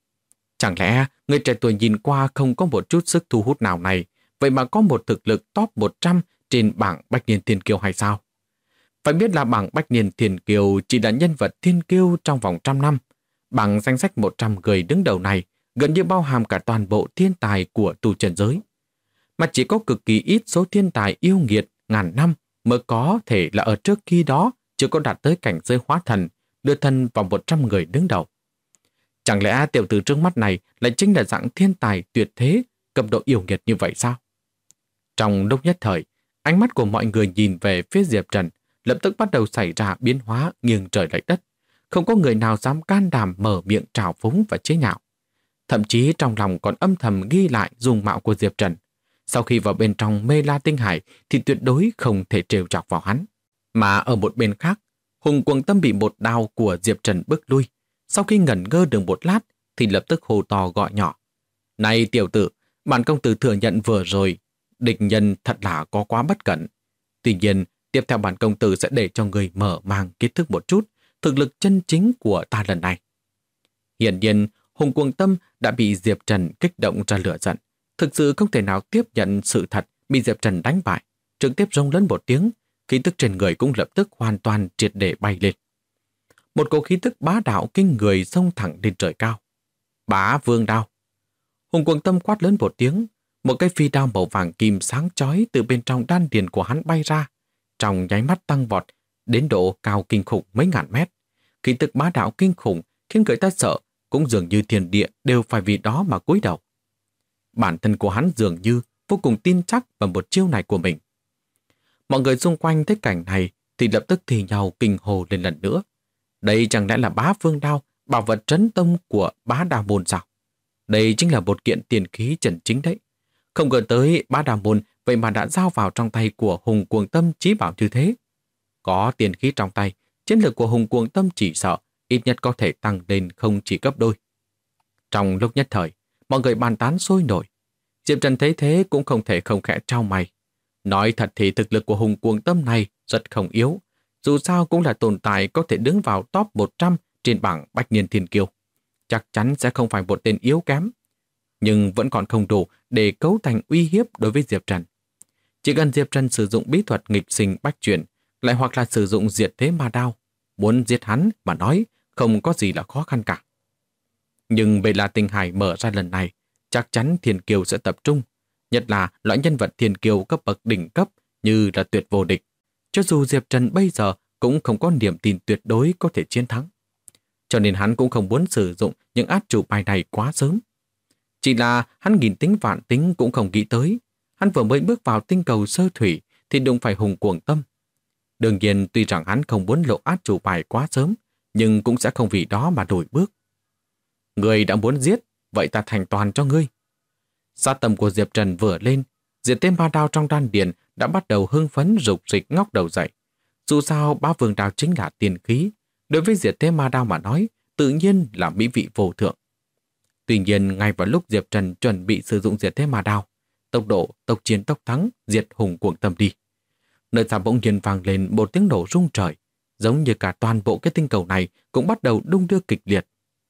Chẳng lẽ người trẻ tuổi nhìn qua không có một chút sức thu hút nào này, vậy mà có một thực lực top 100 trên bảng Bách Niên Thiên Kiêu hay sao? Phải biết là bảng Bách Niên Thiên Kiêu chỉ là nhân vật thiên kiêu trong vòng 100 năm. Bảng danh sách 100 người đứng đầu này gần như bao hàm cả toàn bộ thiên tài của tu chân giới. Mà chỉ có cực kỳ ít số thiên tài yêu nghiệt ngàn năm mới có thể là ở trước khi đó chưa có đạt tới cảnh giới hóa thần, đưa thân vào 100 người đứng đầu. Chẳng lẽ tiểu tử trước mắt này lại chính là dạng thiên tài tuyệt thế, cấp độ yêu nghiệt như vậy sao? Trong lúc nhất thời, ánh mắt của mọi người nhìn về phía Diệp Trần, lập tức bắt đầu xảy ra biến hóa nghiêng trời lệch đất. Không có người nào dám can đảm mở miệng trào phúng và chế nhạo. Thậm chí trong lòng còn âm thầm ghi lại dung mạo của Diệp Trần. Sau khi vào bên trong Mê La Tinh Hải thì tuyệt đối không thể trêu chọc vào hắn. Mà ở một bên khác, Hùng Cuồng Tâm bị một đao của Diệp Trần bước lui. Sau khi ngẩn ngơ được một lát thì lập tức hô to gọi nhỏ. Này tiểu tử, bản công tử thừa nhận vừa rồi, địch nhân thật là có quá bất cẩn. Tuy nhiên, tiếp theo bản công tử sẽ để cho người mở mang kiến thức một chút thực lực chân chính của ta lần này. Hiển nhiên, Hùng Cuồng Tâm đã bị Diệp Trần kích động ra lửa giận. Thực sự không thể nào tiếp nhận sự thật bị Diệp Trần đánh bại. Trực tiếp rống lớn một tiếng, khí tức trên người cũng lập tức hoàn toàn triệt để bay lên. Một cỗ khí tức bá đạo kinh người xông thẳng lên trời cao. Bá Vương Đao. Hùng Cuồng Tâm quát lớn một tiếng, một cái phi đao màu vàng kim sáng chói từ bên trong đan điền của hắn bay ra, trong nháy mắt tăng vọt đến độ cao kinh khủng mấy ngàn mét. Khí tức bá đạo kinh khủng khiến người ta sợ, cũng dường như thiên địa đều phải vì đó mà cúi đầu. Bản thân của hắn dường như vô cùng tin chắc vào một chiêu này của mình. Mọi người xung quanh thấy cảnh này thì lập tức thì nhau kinh hồ lên lần nữa. Đây chẳng lẽ là Bá Vương Đao, bảo vật trấn tông của Bá Đa Môn sao? Đây chính là một kiện tiền khí chân chính đấy. Không ngờ tới Bá Đa Môn vậy mà đã giao vào trong tay của Hùng Cuồng Tâm chí bảo như thế. Có tiền khí trong tay, chiến lược của Hùng Cuồng Tâm chỉ sợ ít nhất có thể tăng lên không chỉ gấp đôi. Trong lúc nhất thời, mọi người bàn tán sôi nổi. Diệp Trần thấy thế cũng không thể không khẽ trao mày. Nói thật thì thực lực của Hùng Cuồng Tâm này rất không yếu. Dù sao cũng là tồn tại có thể đứng vào top 100 trên bảng Bách Niên Thiên Kiêu. Chắc chắn sẽ không phải một tên yếu kém. Nhưng vẫn còn không đủ để cấu thành uy hiếp đối với Diệp Trần. Chỉ cần Diệp Trần sử dụng bí thuật nghịch sinh bách chuyển, lại hoặc là sử dụng diệt thế ma đao, muốn giết hắn mà nói không có gì là khó khăn cả. Nhưng Mê La Tinh Hải mở ra lần này, chắc chắn Thiên Kiêu sẽ tập trung, nhất là loại nhân vật Thiên Kiêu cấp bậc đỉnh cấp như là tuyệt vô địch. Cho dù Diệp Trần bây giờ cũng không có niềm tin tuyệt đối có thể chiến thắng. Cho nên hắn cũng không muốn sử dụng những át chủ bài này quá sớm. Chỉ là hắn nghìn tính vạn tính cũng không nghĩ tới. Hắn vừa mới bước vào tinh cầu sơ thủy thì đụng phải Hùng Cuồng Tâm. Đương nhiên tuy rằng hắn không muốn lộ át chủ bài quá sớm, nhưng cũng sẽ không vì đó mà đổi bước. Ngươi đã muốn giết, vậy ta thành toàn cho ngươi. Sát tâm của Diệp Trần vừa lên, diệt tế ma đao trong đan điền đã bắt đầu hưng phấn rục rịch ngóc đầu dậy. Dù sao bá vương đao chính là tiền khí, đối với diệt tế ma đao mà nói, tự nhiên là mỹ vị vô thượng. Tuy nhiên, ngay vào lúc Diệp Trần chuẩn bị sử dụng diệt thế ma đao, tốc độ, tốc chiến tốc thắng, diệt hùng cuồng tâm đi. Nơi xa bỗng nhiên vang lên một tiếng nổ rung trời, giống như cả toàn bộ cái tinh cầu này cũng bắt đầu đung đưa kịch liệt.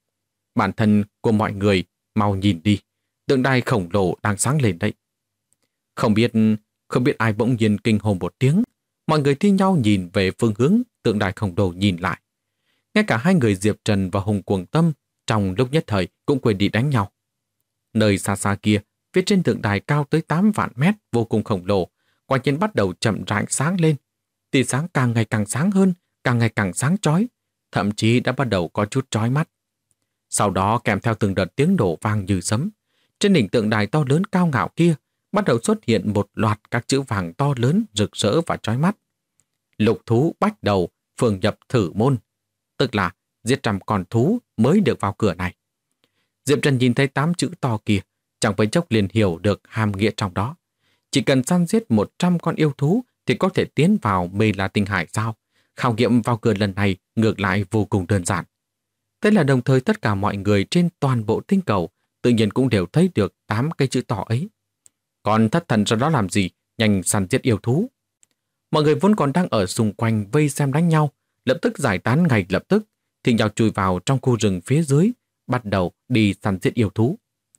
Bản thân của mọi người mau nhìn đi, tượng đài khổng lồ đang sáng lên đấy. Không biết ai bỗng nhiên kinh hồn một tiếng, mọi người thi nhau nhìn về phương hướng tượng đài khổng lồ nhìn lại. Ngay cả hai người Diệp Trần và Hùng Cuồng Tâm trong lúc nhất thời cũng quên đi đánh nhau. Nơi xa xa kia, phía trên tượng đài cao tới 8 vạn mét vô cùng khổng lồ, quả nhiên bắt đầu chậm rãi sáng lên. Tia sáng càng ngày càng sáng hơn, càng ngày càng sáng chói, thậm chí đã bắt đầu có chút chói mắt. Sau đó kèm theo từng đợt tiếng nổ vang như sấm, trên đỉnh tượng đài to lớn cao ngạo kia bắt đầu xuất hiện một loạt các chữ vàng to lớn rực rỡ và chói mắt. Lục thú bách đầu, phường nhập thử môn, tức là giết 100 con thú mới được vào cửa này. Diệp Trần nhìn thấy 8 chữ to kia, chẳng phải chốc liền hiểu được hàm nghĩa trong đó. Chỉ cần săn giết 100 con yêu thú thì có thể tiến vào Mê La Tinh Hải sao? Khảo nghiệm vào cửa lần này ngược lại vô cùng đơn giản. Thế là đồng thời tất cả mọi người trên toàn bộ tinh cầu tự nhiên cũng đều thấy được 8 cái chữ to ấy. Còn thất thần sau đó làm gì? Nhanh săn giết yêu thú. Mọi người vốn còn đang ở xung quanh vây xem đánh nhau, lập tức giải tán ngay lập tức, thì nhau chui vào trong khu rừng phía dưới, bắt đầu đi săn giết yêu thú.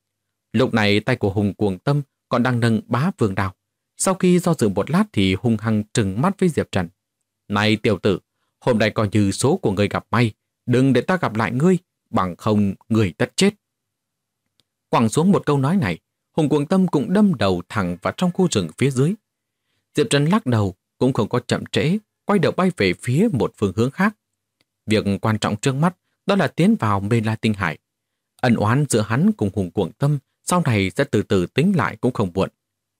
Lúc này tay của Hùng Cuồng Tâm còn đang nâng bá vương đao. Sau khi do dự một lát thì hung hăng trừng mắt với Diệp Trần. Này tiểu tử, hôm nay coi như số của người gặp may, đừng để ta gặp lại ngươi, bằng không người tất chết. Quẳng xuống một câu nói này, Hùng Cuồng Tâm cũng đâm đầu thẳng vào trong khu rừng phía dưới. Diệp Trần lắc đầu, cũng không có chậm trễ, quay đầu bay về phía một phương hướng khác. Việc quan trọng trước mắt đó là tiến vào Mê La Tinh Hải. Ân oán giữa hắn cùng Hùng Cuồng Tâm sau này sẽ từ từ tính lại cũng không muộn.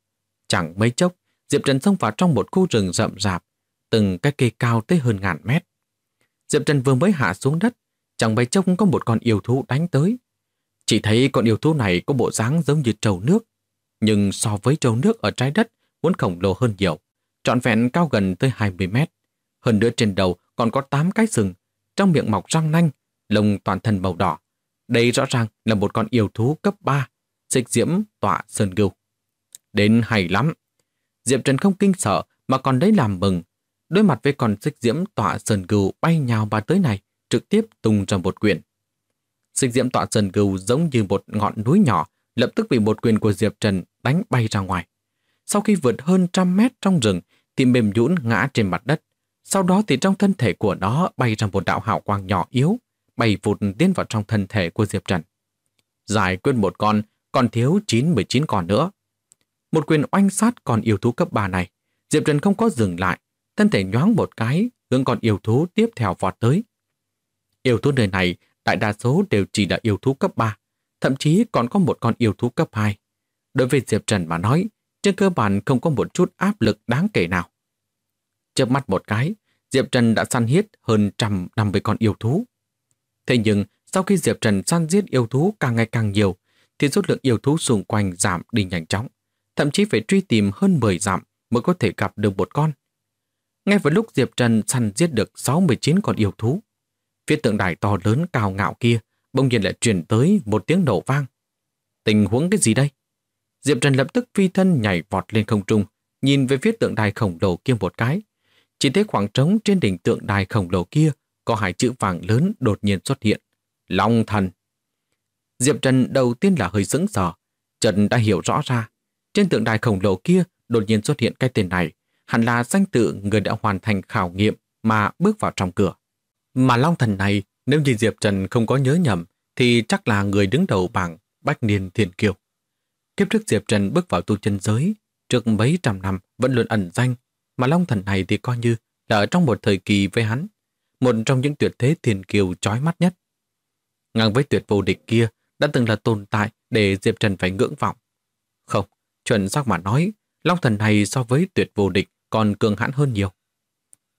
Chẳng mấy chốc, Diệp Trần xông vào trong một khu rừng rậm rạp, từng cái cây cao tới hơn 1000 mét. Diệp Trần vừa mới hạ xuống đất, chẳng mấy chốc có một con yêu thú đánh tới. Chỉ thấy con yêu thú này có bộ dáng giống như trâu nước, nhưng so với trâu nước ở trái đất muốn khổng lồ hơn nhiều, trọn vẹn cao gần tới 20 mét. Hơn nữa trên đầu còn có 8 cái sừng, trong miệng mọc răng nanh, lông toàn thân màu đỏ. Đây rõ ràng là một con yêu thú cấp 3, xích diễm tọa sơn gưu. Đến hay lắm. Diệp Trần không kinh sợ mà còn đấy làm mừng. Đối mặt với con xích diễm tọa sơn gưu bay nhào ba tới này, trực tiếp tung ra một quyền. Xích diễm tọa sơn gưu giống như một ngọn núi nhỏ, lập tức bị một quyền của Diệp Trần đánh bay ra ngoài. Sau khi vượt hơn 100 mét trong rừng thì mềm nhũn ngã trên mặt đất. Sau đó thì trong thân thể của nó bay ra một đạo hào quang nhỏ yếu, bay vụt tiến vào trong thân thể của Diệp Trần. Giải quyết một con, còn thiếu 99 con nữa. Một quyền oanh sát con yêu thú cấp 3 này, Diệp Trần không có dừng lại, thân thể nhoáng một cái, hướng con yêu thú tiếp theo vọt tới. Yêu thú nơi này, đại đa số đều chỉ là yêu thú cấp 3, thậm chí còn có một con yêu thú cấp 2. Đối với Diệp Trần mà nói, trên cơ bản không có một chút áp lực đáng kể nào. Chớp mắt một cái, Diệp Trần đã săn giết hơn 150 con yêu thú. Thế nhưng, sau khi Diệp Trần săn giết yêu thú càng ngày càng nhiều, thì số lượng yêu thú xung quanh giảm đi nhanh chóng, thậm chí phải truy tìm hơn 10 dặm mới có thể gặp được một con. Ngay vào lúc Diệp Trần săn giết được 69 con yêu thú, phía tượng đài to lớn cao ngạo kia bỗng nhiên lại truyền tới một tiếng nổ vang. Tình huống cái gì đây? Diệp Trần lập tức phi thân nhảy vọt lên không trung, nhìn về phía tượng đài khổng lồ kia một cái. Chỉ thấy khoảng trống trên đỉnh tượng đài khổng lồ kia có 2 chữ vàng lớn đột nhiên xuất hiện. Long thần. Diệp Trần đầu tiên là hơi sững sờ, Trần đã hiểu rõ ra. Trên tượng đài khổng lồ kia đột nhiên xuất hiện cái tên này, hẳn là danh tự người đã hoàn thành khảo nghiệm mà bước vào trong cửa. Mà Long thần này, nếu như Diệp Trần không có nhớ nhầm, thì chắc là người đứng đầu bảng Bách Niên Thiên Kiêu. Kiếp trước Diệp Trần bước vào tu chân giới, trước mấy trăm năm vẫn luôn ẩn danh, mà Long thần này thì coi như là ở trong một thời kỳ với hắn, một trong những tuyệt thế thiên kiêu chói mắt nhất. Ngang với tuyệt vô địch kia đã từng là tồn tại để Diệp Trần phải ngưỡng vọng. Không, chuẩn xác mà nói, Long thần này so với tuyệt vô địch còn cường hãn hơn nhiều.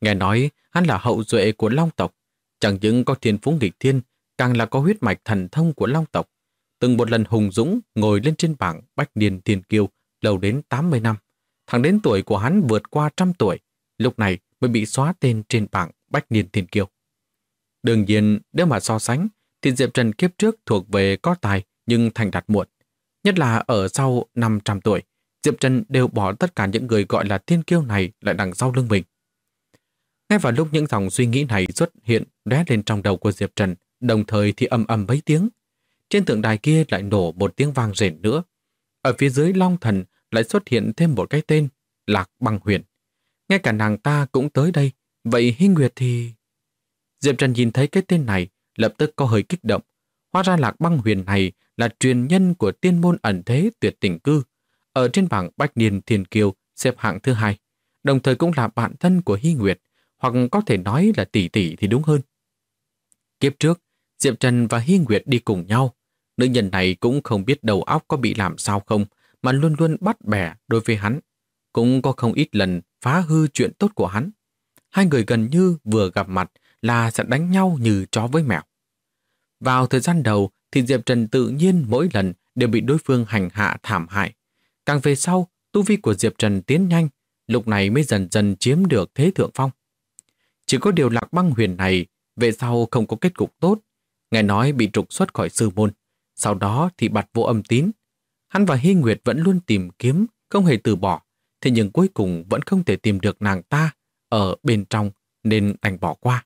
Nghe nói hắn là hậu duệ của Long tộc, chẳng những có thiên phú nghịch thiên, càng là có huyết mạch thần thông của Long tộc. Từng một lần hùng dũng ngồi lên trên bảng Bách Niên Thiên Kiêu lâu đến 80 năm. Thẳng đến tuổi của hắn vượt qua 100 tuổi, lúc này mới bị xóa tên trên bảng Bách Niên Thiên Kiêu. Đương nhiên, nếu mà so sánh, thì Diệp Trần kiếp trước thuộc về có tài nhưng thành đạt muộn. Nhất là ở sau 500 tuổi, Diệp Trần đều bỏ tất cả những người gọi là thiên kiêu này lại đằng sau lưng mình. Ngay vào lúc những dòng suy nghĩ này xuất hiện lóe lên trong đầu của Diệp Trần, đồng thời thì ầm ầm mấy tiếng. Trên tượng đài kia lại nổ một tiếng vang rền nữa. Ở phía dưới Long Thần lại xuất hiện thêm một cái tên, Lạc Băng Huyền. Ngay cả nàng ta cũng tới đây, vậy Hy Nguyệt thì... Diệp Trần nhìn thấy cái tên này, lập tức có hơi kích động. Hóa ra Lạc Băng Huyền này là truyền nhân của tiên môn ẩn thế tuyệt tình cư, ở trên bảng Bách Niên Thiên Kiêu xếp hạng thứ 2, đồng thời cũng là bạn thân của Hy Nguyệt, hoặc có thể nói là tỷ tỷ thì đúng hơn. Kiếp trước, Diệp Trần và Hy Nguyệt đi cùng nhau. Nữ nhân này cũng không biết đầu óc có bị làm sao không, mà luôn luôn bắt bẻ đối với hắn. Cũng có không ít lần phá hư chuyện tốt của hắn. Hai người gần như vừa gặp mặt là sẽ đánh nhau như chó với mèo. Vào thời gian đầu thì Diệp Trần tự nhiên mỗi lần đều bị đối phương hành hạ thảm hại. Càng về sau, tu vi của Diệp Trần tiến nhanh, lúc này mới dần dần chiếm được thế thượng phong. Chỉ có điều Lạc Băng Huyền này về sau không có kết cục tốt, nghe nói bị trục xuất khỏi sư môn, sau đó thì bặt vô âm tín. Hắn và Hy Nguyệt vẫn luôn tìm kiếm, không hề từ bỏ, thế nhưng cuối cùng vẫn không thể tìm được nàng ta ở bên trong nên đành bỏ qua.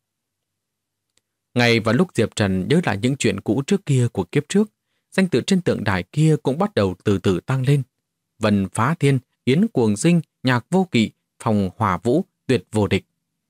Ngay vào lúc Diệp Trần nhớ lại những chuyện cũ trước kia của kiếp trước, danh tự trên tượng đài kia cũng bắt đầu từ từ tăng lên. Vân Phá Thiên, Yến Cuồng Sinh, Nhạc Vô Kỵ, Phòng Hỏa Vũ, Tuyệt Vô Địch.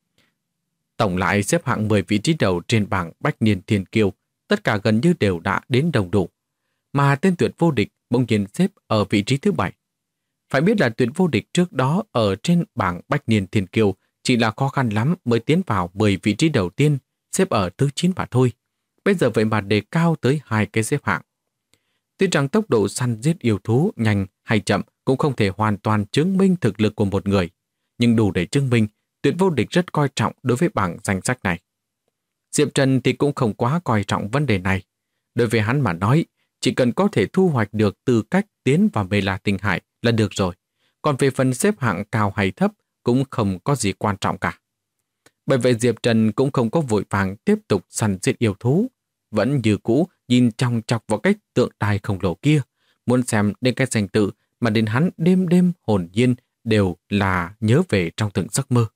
Tổng lại xếp hạng 10 vị trí đầu trên bảng Bách Niên Thiên Kiêu, tất cả gần như đều đã đến đồng đủ. Mà tên Tuyệt Vô Địch bỗng nhiên xếp ở vị trí thứ 7. Phải biết là Tuyệt Vô Địch trước đó ở trên bảng Bách Niên Thiên Kiêu chỉ là khó khăn lắm mới tiến vào 10 vị trí đầu tiên, xếp ở thứ 9 mà thôi. Bây giờ vậy mà đề cao tới 2 cái xếp hạng. Tuy rằng tốc độ săn giết yêu thú nhanh hay chậm cũng không thể hoàn toàn chứng minh thực lực của một người, nhưng đủ để chứng minh Tuyệt Vô Địch rất coi trọng đối với bảng danh sách này. Diệp Trần thì cũng không quá coi trọng vấn đề này. Đối với hắn mà nói, chỉ cần có thể thu hoạch được tư cách tiến vào Mê La Tinh Hải là được rồi. Còn về phần xếp hạng cao hay thấp cũng không có gì quan trọng cả. Bởi vậy Diệp Trần cũng không có vội vàng tiếp tục săn giết yêu thú. Vẫn như cũ nhìn chòng chọc vào cái tượng đài khổng lồ kia, muốn xem đến cái danh tự mà đến hắn đêm đêm hồn nhiên đều là nhớ về trong từng giấc mơ.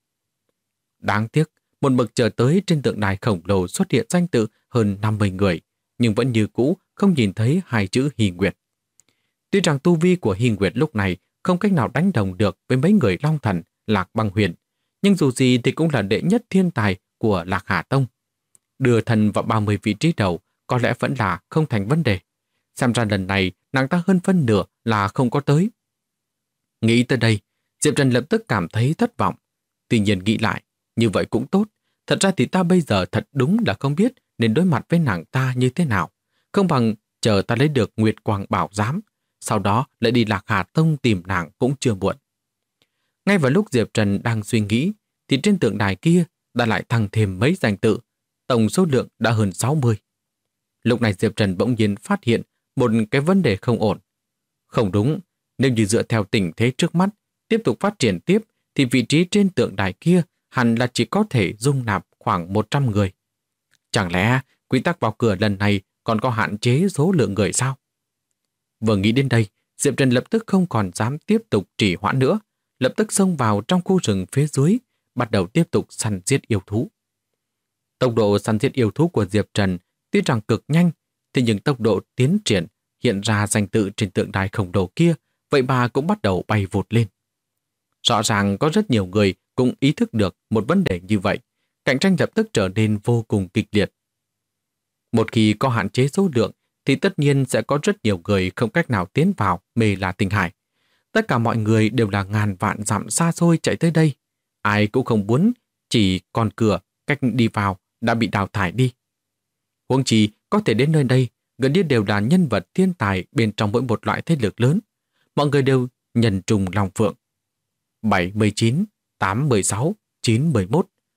Đáng tiếc, một mực chờ tới trên tượng đài khổng lồ xuất hiện danh tự hơn 50 người, nhưng vẫn như cũ không nhìn thấy 2 chữ Hy Nguyệt. Tuy rằng tu vi của Hy Nguyệt lúc này không cách nào đánh đồng được với mấy người Long Thần, Lạc Băng Huyền, nhưng dù gì thì cũng là đệ nhất thiên tài của Lạc Hà Tông. Đưa thần vào 30 vị trí đầu có lẽ vẫn là không thành vấn đề. Xem ra lần này nàng ta hơn phân nửa là không có tới. Nghĩ tới đây, Diệp Trần lập tức cảm thấy thất vọng. Tuy nhiên nghĩ lại, như vậy cũng tốt. Thật ra thì ta bây giờ thật đúng là không biết nên đối mặt với nàng ta như thế nào. Không bằng chờ ta lấy được Nguyệt Quang Bảo Giám, sau đó lại đi Lạc Hà Tông tìm nàng cũng chưa muộn. Ngay vào lúc Diệp Trần đang suy nghĩ, thì trên tượng đài kia đã lại tăng thêm mấy danh tự, tổng số lượng đã hơn 60. Lúc này Diệp Trần bỗng nhiên phát hiện một cái vấn đề không ổn. Không đúng, nếu như dựa theo tình thế trước mắt, tiếp tục phát triển tiếp, thì vị trí trên tượng đài kia hẳn là chỉ có thể dung nạp khoảng 100 người. Chẳng lẽ quy tắc vào cửa lần này còn có hạn chế số lượng người sao? Vừa nghĩ đến đây, Diệp Trần lập tức không còn dám tiếp tục trì hoãn nữa, lập tức xông vào trong khu rừng phía dưới, bắt đầu tiếp tục săn giết yêu thú. Tốc độ săn giết yêu thú của Diệp Trần tuy rằng cực nhanh, thì nhưng tốc độ tiến triển hiện ra danh tự trên tượng đài khổng lồ kia, vậy mà cũng bắt đầu bay vụt lên. Rõ ràng có rất nhiều người cũng ý thức được một vấn đề như vậy, cạnh tranh lập tức trở nên vô cùng kịch liệt. Một khi có hạn chế số lượng, thì tất nhiên sẽ có rất nhiều người không cách nào tiến vào Mê La Tinh Hải. Tất cả mọi người đều là ngàn vạn dặm xa xôi chạy tới đây. Ai cũng không muốn chỉ còn cửa cách đi vào đã bị đào thải đi. Huống chi có thể đến nơi đây gần như đều là nhân vật thiên tài bên trong mỗi một loại thế lực lớn. Mọi người đều nhân trùng lòng phượng. 7, 19, 8, 16, 9, 11.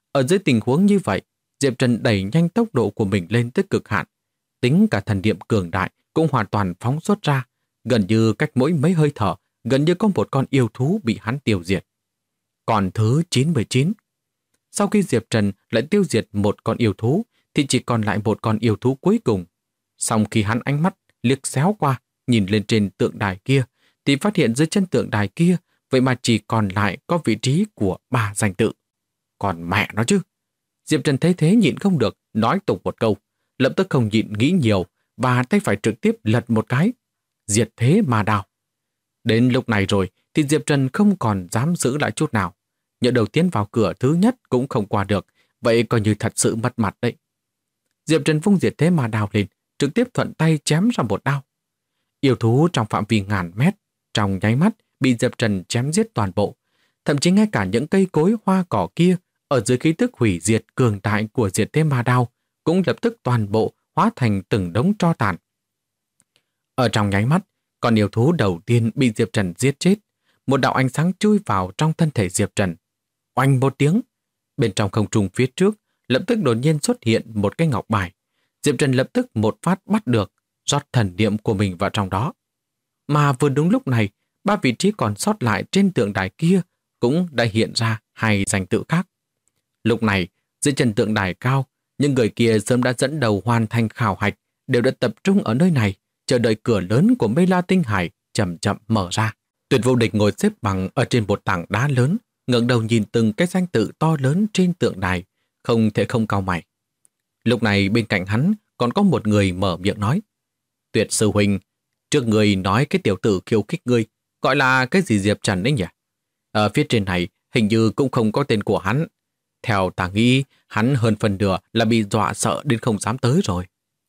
Ở dưới tình huống như vậy, Diệp Trần đẩy nhanh tốc độ của mình lên tới cực hạn. Tính cả thần niệm cường đại cũng hoàn toàn phóng xuất ra, gần như cách mỗi mấy hơi thở, gần như có một con yêu thú bị hắn tiêu diệt. Còn thứ 99. Sau khi Diệp Trần lại tiêu diệt một con yêu thú, thì chỉ còn lại một con yêu thú cuối cùng. Sau khi hắn ánh mắt liếc xéo qua, nhìn lên trên tượng đài kia, thì phát hiện dưới chân tượng đài kia, vậy mà chỉ còn lại có vị trí của 3 danh tự. Còn mẹ nó chứ! Diệp Trần thấy thế nhịn không được, nói tục một câu, lập tức không nhịn nghĩ nhiều, và tay phải trực tiếp lật một cái. Diệt thế ma đao. Đến lúc này rồi, thì Diệp Trần không còn dám giữ lại chút nào. Nhỡ đầu tiến vào cửa thứ nhất cũng không qua được, vậy coi như thật sự mất mặt đấy. Diệp Trần vung diệt thế ma đao lên, trực tiếp thuận tay chém ra một đao. Yêu thú trong phạm vi ngàn mét, trong nháy mắt bị Diệp Trần chém giết toàn bộ. Thậm chí ngay cả những cây cối hoa cỏ kia, ở dưới khí tức hủy diệt cường đại của diệt thế ma đao, cũng lập tức toàn bộ hóa thành từng đống tro tàn. Ở trong nháy mắt, con yêu thú đầu tiên bị Diệp Trần giết chết. Một đạo ánh sáng chui vào trong thân thể Diệp Trần. Oanh một tiếng, bên trong không trung phía trước lập tức đột nhiên xuất hiện một cái ngọc bài. Diệp Trần lập tức một phát bắt được, rót thần niệm của mình vào trong đó. Mà vừa đúng lúc này, 3 vị trí còn sót lại trên tượng đài kia cũng đã hiện ra 2 danh tự khác. Lúc này, dưới chân tượng đài cao, những người kia sớm đã dẫn đầu hoàn thành khảo hạch, đều đã tập trung ở nơi này, chờ đợi cửa lớn của Mê La Tinh Hải chậm chậm mở ra. Tuyệt Vô Địch ngồi xếp bằng ở trên một tảng đá lớn, ngẩng đầu nhìn từng cái danh tự to lớn trên tượng đài, không thể không cau mày. Lúc này bên cạnh hắn còn có một người mở miệng nói: Tuyệt sư huynh, trước người nói cái tiểu tử khiêu khích ngươi, gọi là cái gì Diệp Trần đấy nhỉ? Ở phía trên này hình như cũng không có tên của hắn. Theo ta nghĩ, hắn hơn phần nửa là bị dọa sợ đến không dám tới rồi.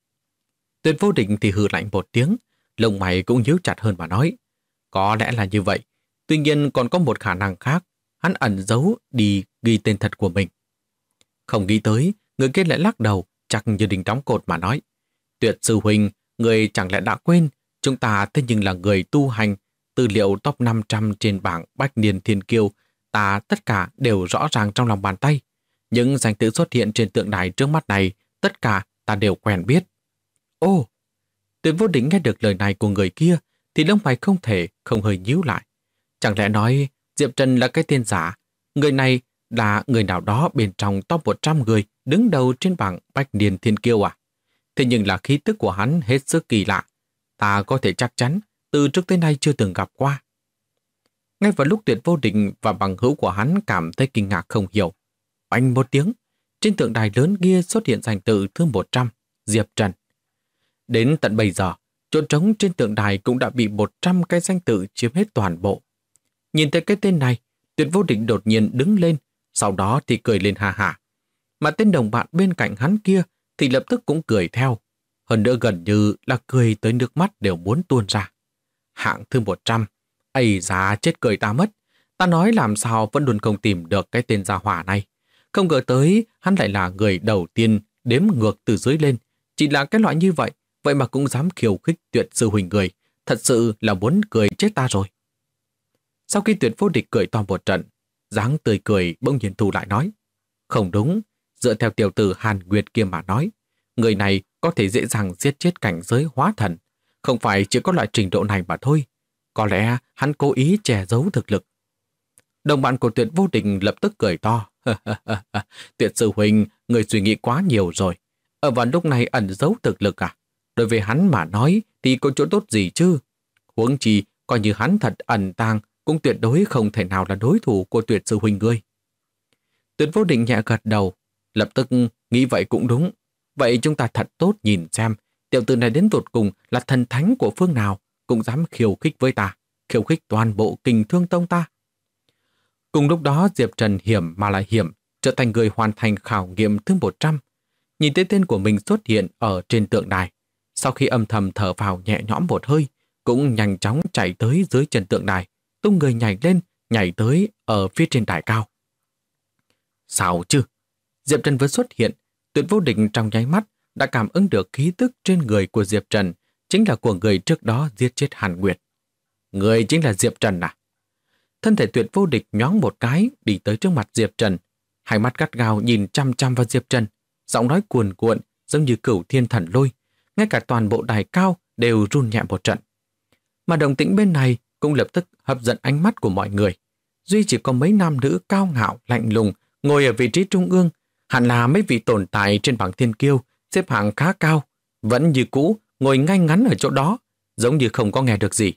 Tuyệt Vô Địch thì hừ lạnh một tiếng, lông mày cũng nhíu chặt hơn mà nói: Có lẽ là như vậy, tuy nhiên còn có một khả năng khác, hắn ẩn giấu đi ghi tên thật của mình. Không nghĩ tới, người kia lại lắc đầu, chắc như đinh đóng cột mà nói: Tuyệt sư huynh, người chẳng lẽ đã quên, chúng ta thế nhưng là người tu hành, tư liệu top 500 trên bảng Bách Niên Thiên Kiêu, ta tất cả đều rõ ràng trong lòng bàn tay. Những danh tự xuất hiện trên tượng đài trước mắt này, tất cả ta đều quen biết. Ô! Tuyệt Vô Địch nghe được lời này của người kia, thì lông mày không thể không hơi nhíu lại. Chẳng lẽ nói Diệp Trần là cái tên giả? Người này là người nào đó bên trong top 100 người đứng đầu trên bảng Bách Niên Thiên Kiêu à? Thế nhưng là khí tức của hắn hết sức kỳ lạ. Ta có thể chắc chắn từ trước tới nay chưa từng gặp qua. Ngay vào lúc Tuyệt Vô Địch và bằng hữu của hắn cảm thấy kinh ngạc không hiểu, oanh một tiếng, trên tượng đài lớn kia xuất hiện danh tự thứ 100, Diệp Trần. Đến tận bây giờ, chỗ trống trên tượng đài cũng đã bị 100 cái danh tự chiếm hết toàn bộ. Nhìn thấy cái tên này, Tuyệt Vô Địch đột nhiên đứng lên, sau đó thì cười lên ha hả. Mà tên đồng bạn bên cạnh hắn kia thì lập tức cũng cười theo. Hơn nữa gần như là cười tới nước mắt đều muốn tuôn ra. Hạng thứ 100, ây da chết cười ta mất. Ta nói làm sao vẫn luôn không tìm được cái tên gia hỏa này. Không ngờ tới hắn lại là người đầu tiên đếm ngược từ dưới lên. Chỉ là cái loại như vậy, vậy mà cũng dám khiêu khích Tuyệt sư huynh người. Thật sự là muốn cười chết ta rồi. Sau khi Tuyệt Vô Địch cười to một trận, dáng tươi cười bỗng nhiên thu lại nói: Không đúng, dựa theo tiểu tử Hàn Nguyệt kia mà nói, người này có thể dễ dàng giết chết cảnh giới hóa thần, không phải chỉ có loại trình độ này mà thôi. Có lẽ hắn cố ý che giấu thực lực. Đồng bạn của Tuyệt Vô Địch lập tức cười to: Tuyệt sư huynh, người suy nghĩ quá nhiều rồi. Ở vào lúc này ẩn giấu thực lực à? Đối với hắn mà nói thì có chỗ tốt gì chứ? Huống chi, coi như hắn thật ẩn tàng, cũng tuyệt đối không thể nào là đối thủ của Tuyệt sư huynh ngươi. Tuyệt Vô Địch nhẹ gật đầu, lập tức nghĩ vậy cũng đúng. Vậy chúng ta thật tốt nhìn xem, tiểu tử này đến tột cùng là thần thánh của phương nào, cũng dám khiêu khích với ta, khiêu khích toàn bộ Kình Thương Tông ta. Cùng lúc đó Diệp Trần hiểm mà lại hiểm, trở thành người hoàn thành khảo nghiệm thứ 100. Nhìn thấy tên của mình xuất hiện ở trên tượng đài, sau khi âm thầm thở vào nhẹ nhõm một hơi, cũng nhanh chóng chạy tới dưới chân tượng đài, tung người nhảy lên, nhảy tới ở phía trên đài cao. Sao chứ? Diệp Trần vừa xuất hiện, Tuyệt Vô Địch trong nháy mắt đã cảm ứng được khí tức trên người của Diệp Trần, chính là của người trước đó giết chết Hàn Nguyệt. Người chính là Diệp Trần à? Thân thể Tuyệt Vô Địch nhoáng một cái đi tới trước mặt Diệp Trần. hai mắt gắt gao nhìn chăm chăm vào Diệp Trần, giọng nói cuồn cuộn giống như cửu thiên thần lôi, ngay cả toàn bộ đài cao đều run nhẹ một trận. Mà động tĩnh bên này cũng lập tức hấp dẫn ánh mắt của mọi người. Duy chỉ có mấy nam nữ cao ngạo, lạnh lùng, ngồi ở vị trí trung ương, hẳn là mấy vị tồn tại trên bảng thiên kiêu, xếp hạng khá cao, vẫn như cũ, ngồi ngay ngắn ở chỗ đó, giống như không có nghe được gì.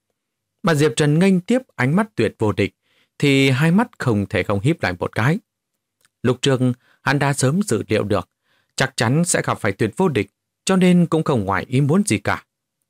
Mà Diệp Trần nghênh tiếp ánh mắt tuyệt vô địch, thì hai mắt không thể không híp lại một cái. Lúc trước, hắn đã sớm dự liệu được, chắc chắn sẽ gặp phải tuyệt vô địch, cho nên cũng không ngoài ý muốn gì cả.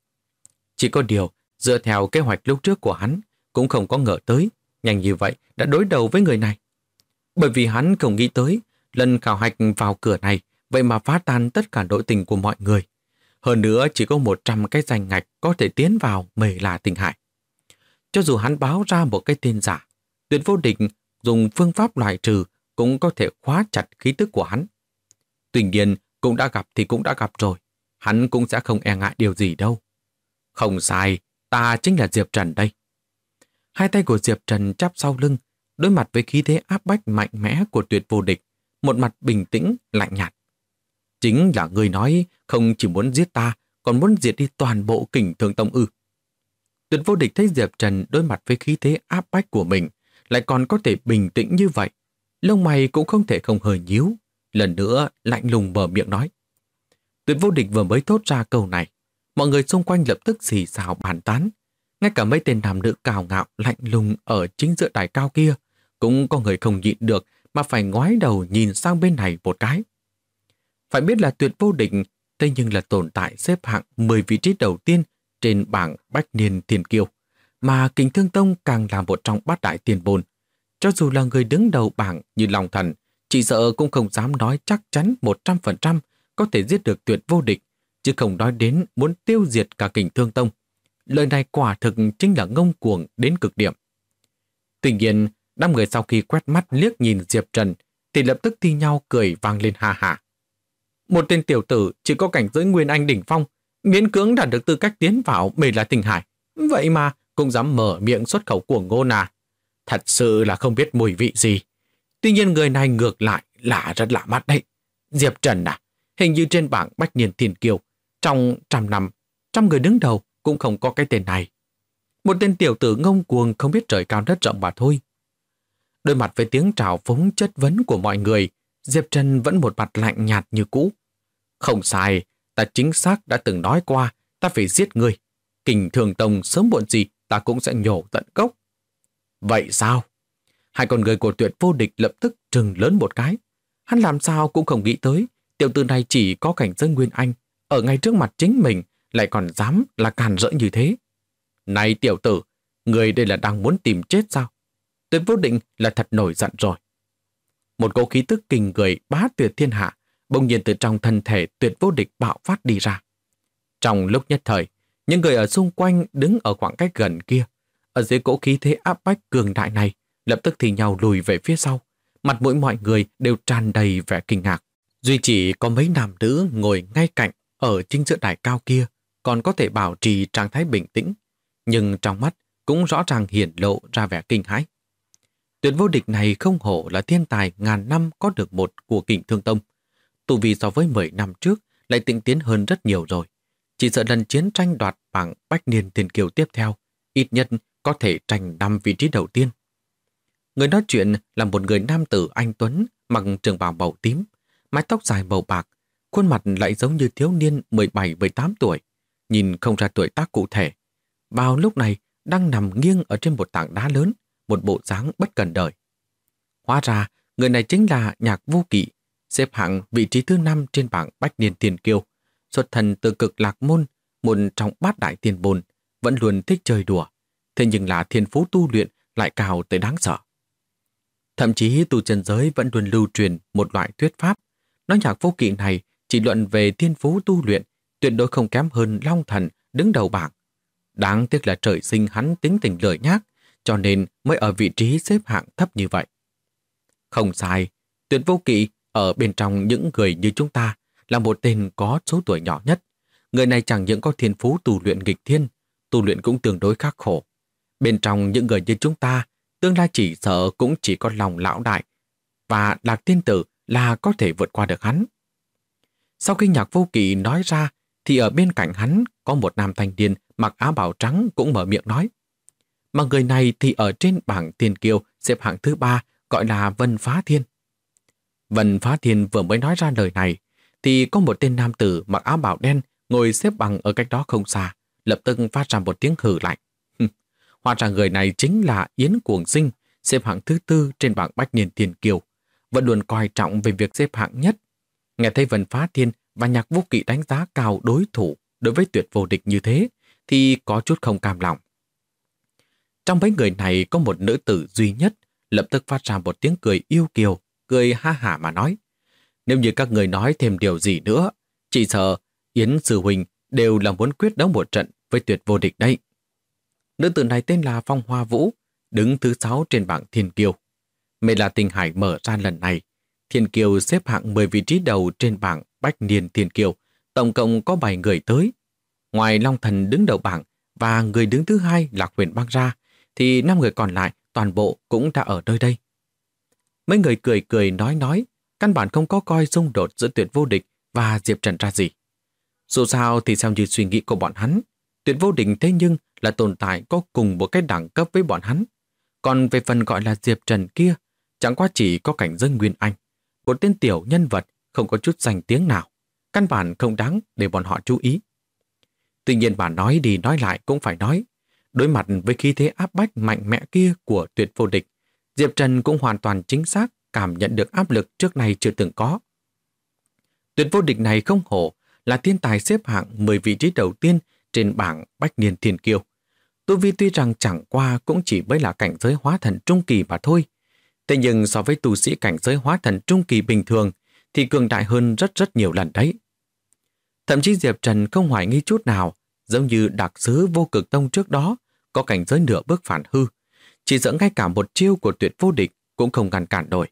Chỉ có điều, dựa theo kế hoạch lúc trước của hắn, cũng không có ngờ tới, nhanh như vậy đã đối đầu với người này. Bởi vì hắn không nghĩ tới, lần khảo hạch vào cửa này, vậy mà phá tan tất cả nội tình của mọi người. Hơn nữa chỉ có 100 cái danh ngạch có thể tiến vào Mê La Tinh Hải. Cho dù hắn báo ra một cái tên giả, tuyệt vô địch dùng phương pháp loại trừ cũng có thể khóa chặt khí tức của hắn. Tuy nhiên, cũng đã gặp thì cũng đã gặp rồi, hắn cũng sẽ không e ngại điều gì đâu. Không sai, ta chính là Diệp Trần đây. Hai tay của Diệp Trần chắp sau lưng, đối mặt với khí thế áp bách mạnh mẽ của tuyệt vô địch, một mặt bình tĩnh, lạnh nhạt. Chính là người nói không chỉ muốn giết ta, còn muốn diệt đi toàn bộ Kình Thương Tông ư. Tuyệt vô địch thấy Diệp Trần đối mặt với khí thế áp bách của mình, lại còn có thể bình tĩnh như vậy. Lông mày cũng không thể không hơi nhíu, lần nữa lạnh lùng mở miệng nói. Tuyệt vô địch vừa mới thốt ra câu này, mọi người xung quanh lập tức xì xào bàn tán. Ngay cả mấy tên nam nữ cào ngạo lạnh lùng ở chính giữa đài cao kia, cũng có người không nhịn được mà phải ngoái đầu nhìn sang bên này một cái. Phải biết là tuyệt vô địch, thế nhưng là tồn tại xếp hạng 10 vị trí đầu tiên trên bảng Bách Niên Thiên Kiêu, mà Kình Thương Tông càng là một trong bát đại tiền bồn. Cho dù là người đứng đầu bảng như Long Thần, chỉ sợ cũng không dám nói chắc chắn 100% có thể giết được tuyệt vô địch, chứ không nói đến muốn tiêu diệt cả Kình Thương Tông. Lời này quả thực chính là ngông cuồng đến cực điểm. Tuy nhiên, đám người sau khi quét mắt liếc nhìn Diệp Trần thì lập tức thi nhau cười vang lên ha hả. Một tên tiểu tử chỉ có cảnh giới Nguyên Anh đỉnh phong, miễn cưỡng đạt được tư cách tiến vào Mê La Tinh Hải, vậy mà cũng dám mở miệng xuất khẩu của ngôn à. Thật sự là không biết mùi vị gì. Tuy nhiên người này ngược lại là rất lạ mắt đấy. Diệp Trần à, hình như trên bảng Bách Niên Thiên Kiêu, trong 100 năm, 100 người đứng đầu cũng không có cái tên này. Một tên tiểu tử ngông cuồng không biết trời cao đất rộng mà thôi. Đối mặt với tiếng trào phúng chất vấn của mọi người, Diệp Trần vẫn một mặt lạnh nhạt như cũ. Không sai, ta chính xác đã từng nói qua, ta phải giết người. Kình Thương Tông sớm muộn gì ta cũng sẽ nhổ tận gốc. Vậy sao? Hai con người của tuyệt vô địch lập tức trừng lớn một cái. Hắn làm sao cũng không nghĩ tới, tiểu tử này chỉ có cảnh giới Nguyên Anh, ở ngay trước mặt chính mình, lại còn dám là càn rỡ như thế. Này tiểu tử, người đây là đang muốn tìm chết sao? Tuyệt vô định là thật nổi giận rồi. Một cỗ khí tức kinh người bá tuyệt thiên hạ, bỗng nhiên từ trong thân thể tuyệt vô địch bạo phát đi ra. Trong lúc nhất thời, những người ở xung quanh đứng ở khoảng cách gần kia, ở dưới cỗ khí thế áp bách cường đại này, lập tức thì nhau lùi về phía sau. Mặt mũi mọi người đều tràn đầy vẻ kinh ngạc. Duy chỉ có mấy nam nữ ngồi ngay cạnh ở chính giữa đài cao kia còn có thể bảo trì trạng thái bình tĩnh, nhưng trong mắt cũng rõ ràng hiển lộ ra vẻ kinh hãi. Tuyệt vô địch này không hổ là thiên tài ngàn năm có được một của Kình Thương Tông. Tu vi so với 10 năm trước lại tinh tiến hơn rất nhiều rồi. Chỉ sợ lần chiến tranh đoạt bảng Bách Niên Thiên Kiêu tiếp theo, ít nhất có thể tranh 5 vị trí đầu tiên. Người nói chuyện là một người nam tử anh tuấn, mặc trường bào màu tím, mái tóc dài màu bạc, khuôn mặt lại giống như thiếu niên 17-18 tuổi, nhìn không ra tuổi tác cụ thể. Vào lúc này đang nằm nghiêng ở trên một tảng đá lớn, một bộ dáng bất cần đời. Hóa ra, người này chính là Nhạc Vô Kỵ, xếp hạng vị trí thứ 5 trên bảng Bách Niên Thiên Kiêu, xuất thân từ Cực Lạc Môn, một trong bát đại tiền bồn, vẫn luôn thích chơi đùa, thế nhưng là thiên phú tu luyện lại cao tới đáng sợ. Thậm chí tu chân giới vẫn luôn lưu truyền một loại thuyết pháp, nói Nhạc Vô Kỵ này chỉ luận về thiên phú tu luyện, tuyệt đối không kém hơn Long Thần đứng đầu bảng. Đáng tiếc là trời sinh hắn tính tình lười nhác, cho nên mới ở vị trí xếp hạng thấp như vậy. Không sai, Tuyệt Vô Kỵ ở bên trong những người như chúng ta là một tên có số tuổi nhỏ nhất. Người này chẳng những có thiên phú tu luyện nghịch thiên, tu luyện cũng tương đối khắc khổ. Bên trong những người như chúng ta, tương lai chỉ sợ cũng chỉ có lòng lão đại. và Lạc Tiên Tử là có thể vượt qua được hắn. Sau khi Nhạc Vô Kỵ nói ra, thì ở bên cạnh hắn có một nam thanh niên mặc áo bào trắng cũng mở miệng nói. Mà người này thì ở trên bảng thiên kiêu xếp hạng thứ 3, gọi là Vân Phá Thiên. Vân Phá Thiên vừa mới nói ra lời này, thì có một tên nam tử mặc áo bào đen ngồi xếp bằng ở cách đó không xa, lập tức phát ra một tiếng hừ lạnh. Hóa ra người này chính là Yến Cuồng Sinh, xếp hạng thứ 4 trên bảng Bách Niên Thiên Kiêu, vẫn luôn coi trọng về việc xếp hạng nhất. Nghe thấy Vân Phá Thiên và Nhạc Vô Kỵ đánh giá cao đối thủ đối với Tuyệt Vô Địch như thế, thì có chút không cam lòng. Trong mấy người này có một nữ tử duy nhất, lập tức phát ra một tiếng cười yêu kiều, cười ha hả mà nói. Nếu như các người nói thêm điều gì nữa, chỉ sợ Yến Sư Huynh đều là muốn quyết đấu một trận với Tuyệt Vô Địch đây. Nữ tử này tên là Phong Hoa Vũ, đứng thứ 6 trên bảng Thiên Kiêu. Mê La Tinh Hải mở ra lần này, Thiên Kiêu xếp hạng 10 vị trí đầu trên bảng Bách Niên Thiên Kiêu, tổng cộng có 7 người tới. Ngoài Long Thần đứng đầu bảng và người đứng thứ 2 là Huyền Băng ra, thì 5 người còn lại toàn bộ cũng đã ở nơi đây. Mấy người cười cười nói, căn bản không có coi xung đột giữa Tuyệt Vô Địch và Diệp Trần ra gì. Dù sao thì theo như suy nghĩ của bọn hắn, Tuyệt Vô Địch thế nhưng là tồn tại có cùng một cái đẳng cấp với bọn hắn. Còn về phần gọi là Diệp Trần kia, chẳng qua chỉ có cảnh giới Nguyên Anh, một tên tiểu nhân vật không có chút danh tiếng nào, căn bản không đáng để bọn họ chú ý. Tuy nhiên bà nói đi nói lại cũng phải nói, đối mặt với khí thế áp bách mạnh mẽ kia của Tuyệt Vô Địch, Diệp Trần cũng hoàn toàn chính xác cảm nhận được áp lực trước nay chưa từng có. Tuyệt Vô Địch này không hổ là thiên tài xếp hạng 10 vị trí đầu tiên trên bảng Bách Niên Thiên Kiêu. Tu vi tuy rằng chẳng qua cũng chỉ mới là cảnh giới hóa thần trung kỳ mà thôi. Thế nhưng so với tu sĩ cảnh giới hóa thần trung kỳ bình thường thì cường đại hơn rất nhiều lần đấy. Thậm chí Diệp Trần không hoài nghi chút nào, giống như đặc sứ Vô Cực Tông trước đó có cảnh giới nửa bước phản hư, chỉ sợ ngay cả một chiêu của Tuyệt Vô Địch cũng không ngăn cản nổi.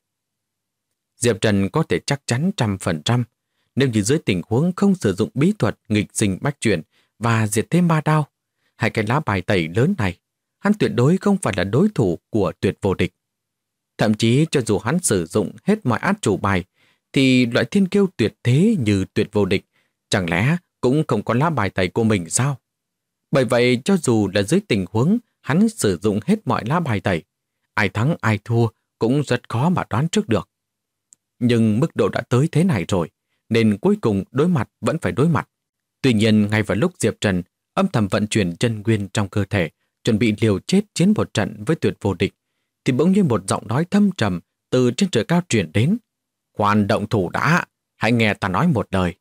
Diệp Trần có thể chắc chắn 100%, nếu như dưới tình huống không sử dụng bí thuật nghịch sinh bách chuyển và diệt thêm 3 đao, hai cái lá bài tẩy lớn này, hắn tuyệt đối không phải là đối thủ của Tuyệt Vô Địch. Thậm chí cho dù hắn sử dụng hết mọi át chủ bài, thì loại thiên kiêu tuyệt thế như Tuyệt Vô Địch chẳng lẽ cũng không có lá bài tẩy của mình sao? Bởi vậy cho dù là dưới tình huống hắn sử dụng hết mọi lá bài tẩy, ai thắng ai thua cũng rất khó mà đoán trước được. Nhưng mức độ đã tới thế này rồi, nên cuối cùng đối mặt vẫn phải đối mặt. Tuy nhiên ngay vào lúc Diệp Trần âm thầm vận chuyển chân nguyên trong cơ thể, chuẩn bị liều chết chiến một trận với Tuyệt Vô Địch, thì bỗng nhiên một giọng nói thâm trầm từ trên trời cao truyền đến. Khoan động thủ đã, hãy nghe ta nói một lời.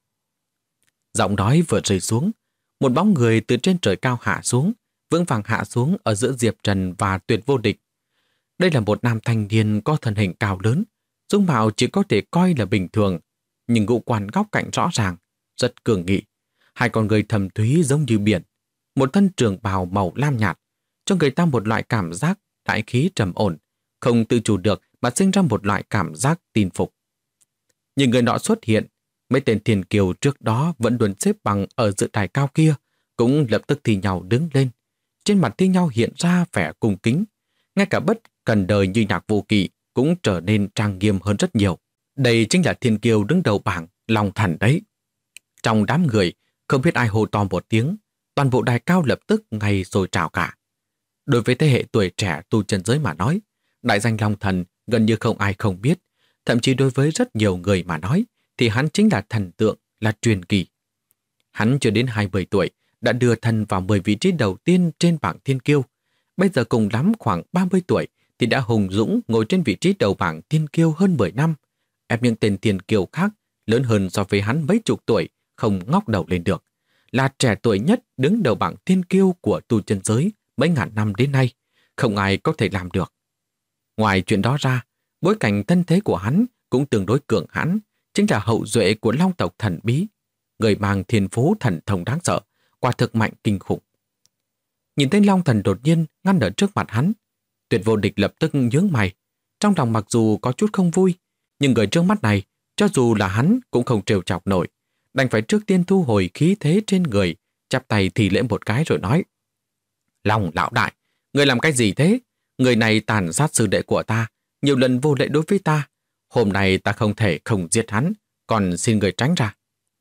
Giọng nói vừa rơi xuống, một bóng người từ trên trời cao hạ xuống, vững vàng hạ xuống ở giữa Diệp Trần và Tuyệt Vô Địch. Đây là một nam thanh niên có thân hình cao lớn, dung mạo chỉ có thể coi là bình thường, nhưng ngũ quan góc cạnh rõ ràng, rất cường nghị. Hai con người thầm thúy giống như biển, một thân trường bào màu lam nhạt, cho người ta một loại cảm giác đại khí trầm ổn, không tự chủ được mà sinh ra một loại cảm giác tin phục. Nhưng người nọ xuất hiện, mấy tên thiên kiều trước đó vẫn luôn xếp bằng ở giữa đài cao kia, cũng lập tức thi nhau đứng lên. Trên mặt thi nhau hiện ra vẻ cung kính, ngay cả bất cần đời như Nhạc Vô Kỵ cũng trở nên trang nghiêm hơn rất nhiều. Đây chính là thiên kiều đứng đầu bảng Long Thần đấy. Trong đám người, không biết ai hô to một tiếng, toàn bộ đài cao lập tức ngay rồi trào cả. Đối với thế hệ tuổi trẻ tu chân giới mà nói, đại danh Long Thần gần như không ai không biết, thậm chí đối với rất nhiều người mà nói, thì hắn chính là thần tượng, là truyền kỳ. Hắn chưa đến 20 tuổi, đã đưa thân vào 10 vị trí đầu tiên trên bảng thiên kiêu. Bây giờ cùng lắm khoảng 30 tuổi thì đã hùng dũng ngồi trên vị trí đầu bảng thiên kiêu hơn 10 năm, ép những tên thiên kiêu khác lớn hơn so với hắn mấy chục tuổi, không ngóc đầu lên được. Là trẻ tuổi nhất đứng đầu bảng thiên kiêu của tu chân giới mấy ngàn năm đến nay, không ai có thể làm được. Ngoài chuyện đó ra, bối cảnh thân thế của hắn cũng tương đối cường hãn, chính là hậu duệ của Long tộc thần bí, người mang thiên phú thần thông đáng sợ, quả thực mạnh kinh khủng. Nhìn thấy Long Thần đột nhiên ngăn ở trước mặt hắn, Tuyệt Vô Địch lập tức nhướng mày, trong lòng mặc dù có chút không vui, nhưng người trước mắt này, cho dù là hắn cũng không trêu chọc nổi, đành phải trước tiên thu hồi khí thế trên người, chắp tay thì lễ một cái rồi nói: Long lão đại, người làm cái gì thế? Người này tàn sát sư đệ của ta, nhiều lần vô lễ đối với ta, Hôm nay ta không thể không giết hắn, còn xin người tránh ra.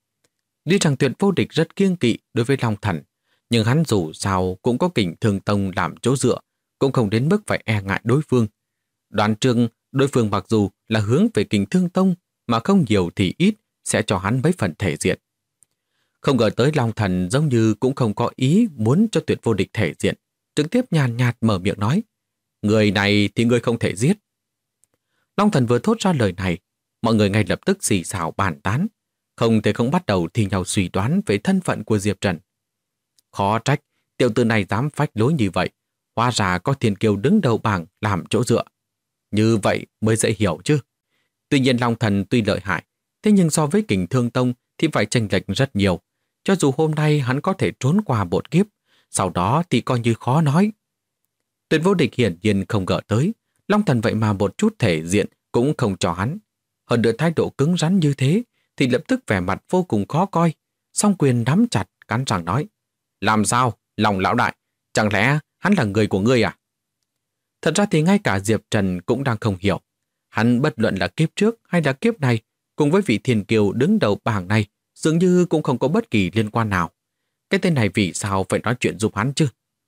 Tuy rằng Tuyệt Vô Địch rất kiêng kỵ đối với Long Thần, nhưng hắn dù sao cũng có Kình Thương Tông làm chỗ dựa, cũng không đến mức phải e ngại đối phương. Đoán chừng đối phương mặc dù là hướng về Kình Thương Tông, mà không nhiều thì ít sẽ cho hắn mấy phần thể diện. Không ngờ tới Long Thần giống như cũng không có ý muốn cho Tuyệt Vô Địch thể diện, trực tiếp nhàn nhạt mở miệng nói, người này thì ngươi không thể giết. Long Thần vừa thốt ra lời này, mọi người ngay lập tức xì xào bàn tán, không thể không bắt đầu thi nhau suy đoán về thân phận của Diệp Trần. Khó trách, tiểu tử này dám phách lối như vậy, hóa ra có Thiên Kiêu đứng đầu bảng làm chỗ dựa. Như vậy mới dễ hiểu chứ. Tuy nhiên Long Thần tuy lợi hại, thế nhưng so với Kình Thương Tông thì phải chênh lệch rất nhiều. Cho dù hôm nay hắn có thể trốn qua một kiếp, sau đó thì coi như khó nói. Tuyệt Vô Địch hiển nhiên không ngờ tới, Long Thần vậy mà một chút thể diện cũng không cho hắn. Hơn nữa thái độ cứng rắn như thế, thì lập tức vẻ mặt vô cùng khó coi, song quyền nắm chặt, cắn răng nói, làm sao, Long lão đại, chẳng lẽ hắn là người của ngươi à? Thật ra thì ngay cả Diệp Trần cũng đang không hiểu. Hắn bất luận là kiếp trước hay là kiếp này, cùng với vị thiên kiều đứng đầu bảng này, dường như cũng không có bất kỳ liên quan nào. Cái tên này vì sao phải nói chuyện giúp hắn chứ?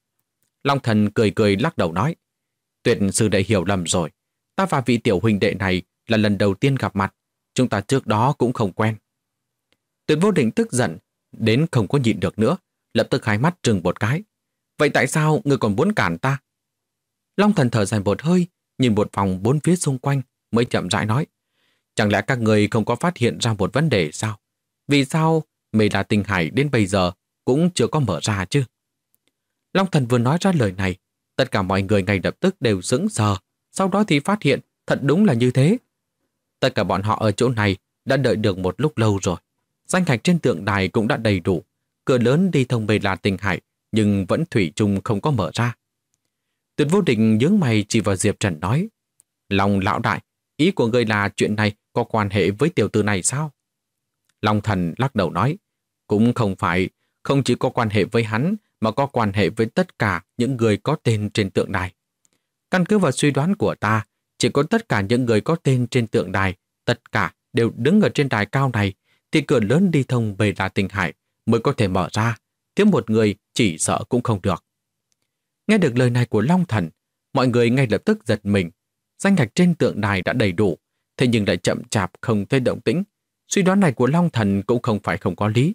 Long Thần cười cười lắc đầu nói, Tuyệt sư đệ hiểu lầm rồi. Ta và vị tiểu huynh đệ này là lần đầu tiên gặp mặt, chúng ta trước đó cũng không quen. Tuyệt Vô Địch tức giận, đến không có nhịn được nữa, lập tức hai mắt trừng một cái. Vậy tại sao ngươi còn muốn cản ta? Long Thần thở dài một hơi, nhìn một vòng bốn phía xung quanh, mới chậm rãi nói, chẳng lẽ các người không có phát hiện ra một vấn đề sao? Vì sao Mê La Tinh Hải đến bây giờ cũng chưa có mở ra chứ? Long Thần vừa nói ra lời này, tất cả mọi người ngay lập tức đều sững sờ, sau đó thì phát hiện thật đúng là như thế. Tất cả bọn họ ở chỗ này đã đợi được một lúc lâu rồi. Danh ngạch trên tượng đài cũng đã đầy đủ, cửa lớn đi thông Mê La Tinh Hải nhưng vẫn thủy chung không có mở ra. Tuyệt Vô Địch nhướng mày chỉ vào Diệp Trần nói, Long lão đại, ý của ngươi là chuyện này có quan hệ với tiểu tử này sao? Long Thần lắc đầu nói, cũng không phải, không chỉ có quan hệ với hắn mà có quan hệ với tất cả những người có tên trên tượng đài. Căn cứ vào suy đoán của ta, chỉ có tất cả những người có tên trên tượng đài, tất cả đều đứng ở trên đài cao này, thì cửa lớn đi thông Mê La Tinh Hải mới có thể mở ra, thiếu một người chỉ sợ cũng không được. Nghe được lời này của Long Thần, mọi người ngay lập tức giật mình. Danh ngạch trên tượng đài đã đầy đủ, thế nhưng lại chậm chạp không thấy động tĩnh. Suy đoán này của Long Thần cũng không phải không có lý.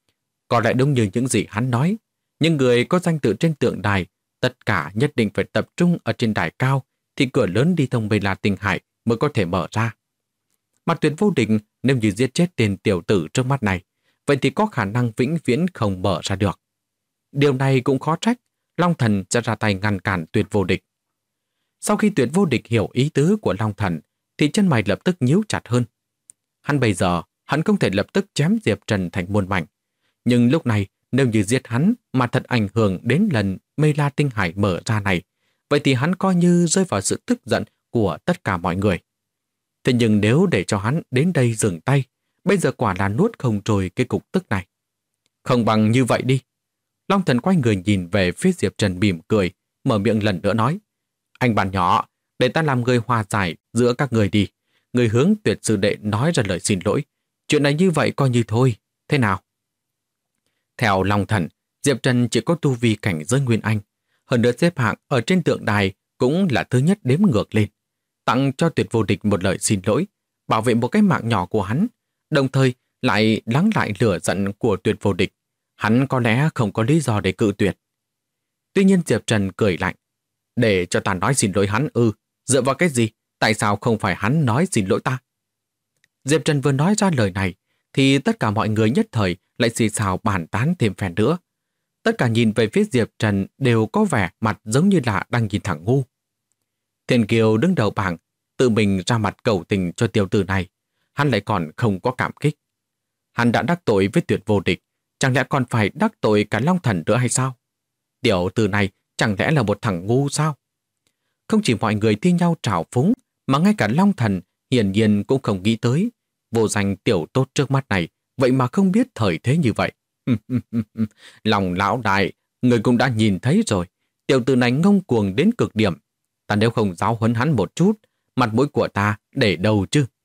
Có lẽ đúng như những gì hắn nói, những người có danh tự trên tượng đài, tất cả nhất định phải tập trung ở trên đài cao, thì cửa lớn đi thông Mê La Tinh Hải mới có thể mở ra. Mà Tuyệt Vô Địch nếu như giết chết tên tiểu tử trước mắt này, vậy thì có khả năng vĩnh viễn không mở ra được. Điều này cũng khó trách, Long Thần sẽ ra tay ngăn cản Tuyệt Vô Địch. Sau khi Tuyệt Vô Địch hiểu ý tứ của Long Thần, thì chân mày lập tức nhíu chặt hơn. Bây giờ, hắn không thể lập tức chém Diệp Trần thành muôn mảnh. Nhưng lúc này, nếu như giết hắn mà thật ảnh hưởng đến lần Mê La Tinh Hải mở ra này, vậy thì hắn coi như rơi vào sự tức giận của tất cả mọi người. Thế nhưng nếu để cho hắn đến đây dừng tay, bây giờ quả là nuốt không trôi cái cục tức này. Không bằng như vậy đi. Long Thần quay người nhìn về phía Diệp Trần mỉm cười, mở miệng lần nữa nói, anh bạn nhỏ, để ta làm người hòa giải giữa các người đi. Người hướng Tuyệt sư đệ nói ra lời xin lỗi. Chuyện này như vậy coi như thôi. Thế nào? Theo Long Thần, Diệp Trần chỉ có tu vi cảnh giới Nguyên Anh. Hơn nữa xếp hạng ở trên tượng đài cũng là thứ nhất đếm ngược lên. Tặng cho Tuyệt Vô Địch một lời xin lỗi, bảo vệ một cái mạng nhỏ của hắn, đồng thời lại lắng lại lửa giận của Tuyệt Vô Địch. Hắn có lẽ không có lý do để cự tuyệt. Tuy nhiên Diệp Trần cười lạnh. Để cho ta nói xin lỗi hắn dựa vào cái gì? Tại sao không phải hắn nói xin lỗi ta? Diệp Trần vừa nói ra lời này, thì tất cả mọi người nhất thời lại xì xào bàn tán thêm phen nữa. Tất cả nhìn về phía Diệp Trần đều có vẻ mặt giống như là đang nhìn thẳng ngu. Thiên Kiều đứng đầu bảng, tự mình ra mặt cầu tình cho tiểu tử này. Hắn lại còn không có cảm kích. Hắn đã đắc tội với Tuyệt Vô Địch, chẳng lẽ còn phải đắc tội cả Long Thần nữa hay sao? Tiểu tử này chẳng lẽ là một thằng ngu sao? Không chỉ mọi người thi nhau trào phúng, mà ngay cả Long Thần hiển nhiên cũng không nghĩ tới. Vô danh tiểu tốt trước mắt này, vậy mà không biết thời thế như vậy. Lòng lão đại, người cũng đã nhìn thấy rồi. Tiểu tử này ngông cuồng đến cực điểm. Ta nếu không giáo huấn hắn một chút, mặt mũi của ta để đâu chứ?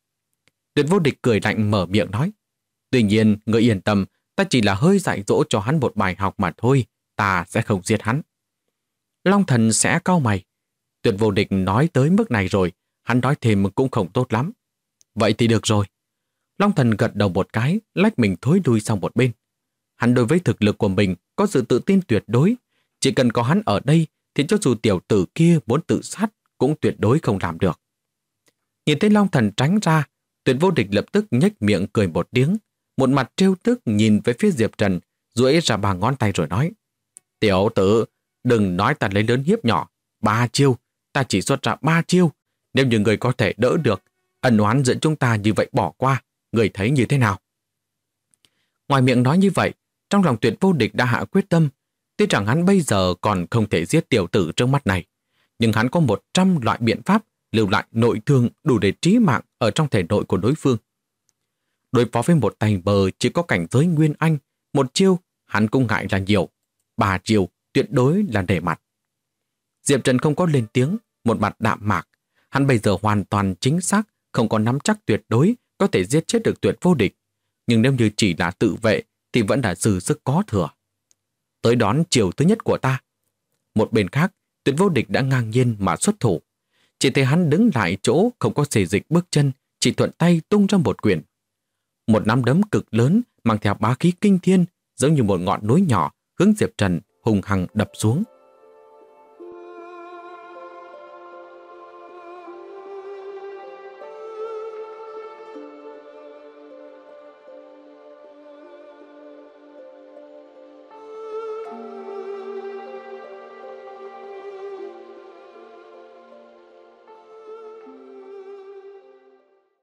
Tuyệt Vô Địch cười lạnh mở miệng nói. Tuy nhiên, ngươi yên tâm, ta chỉ là hơi dạy dỗ cho hắn một bài học mà thôi, ta sẽ không giết hắn. Long Thần sẽ cau mày. Tuyệt Vô Địch nói tới mức này rồi, hắn nói thêm cũng không tốt lắm. Vậy thì được rồi. Long Thần gật đầu một cái, lách mình thối lui sang một bên. Hắn đối với thực lực của mình có sự tự tin tuyệt đối. Chỉ cần có hắn ở đây thì cho dù tiểu tử kia muốn tự sát cũng tuyệt đối không làm được. Nhìn thấy Long Thần tránh ra, Tuyệt Vô Địch lập tức nhếch miệng cười một tiếng, một mặt trêu tức nhìn về phía Diệp Trần, duỗi ra 3 ngón tay rồi nói. Tiểu tử, đừng nói ta lấy lớn hiếp nhỏ. 3 chiêu, ta chỉ xuất ra 3 chiêu. Nếu như người có thể đỡ được, ân oán giữa chúng ta như vậy bỏ qua, người thấy như thế nào? Ngoài miệng nói như vậy, trong lòng Tuyệt Vô Địch đã hạ quyết tâm. Tuy rằng hắn bây giờ còn không thể giết tiểu tử trước mắt này, nhưng hắn có 100 loại biện pháp lưu lại nội thương đủ để trí mạng ở trong thể nội của đối phương. Đối phó với một tay bờ chỉ có cảnh giới Nguyên Anh, một chiêu hắn cũng ngại là nhiều, 3 chiêu tuyệt đối là nể mặt. Diệp Trần không có lên tiếng, một mặt đạm mạc. Hắn bây giờ hoàn toàn chính xác, không có nắm chắc tuyệt đối có thể giết chết được Tuyệt Vô Địch. Nhưng nếu như chỉ là tự vệ thì vẫn là dư sức có thừa. Tới đón chiều thứ nhất của ta. Một bên khác, Tuyệt Vô Địch đã ngang nhiên mà xuất thủ. Chỉ thấy hắn đứng lại chỗ không có xề dịch bước chân, chỉ thuận tay tung ra một quyền. Một nắm đấm cực lớn mang theo bá khí kinh thiên, giống như một ngọn núi nhỏ hướng Diệp Trần hùng hăng đập xuống.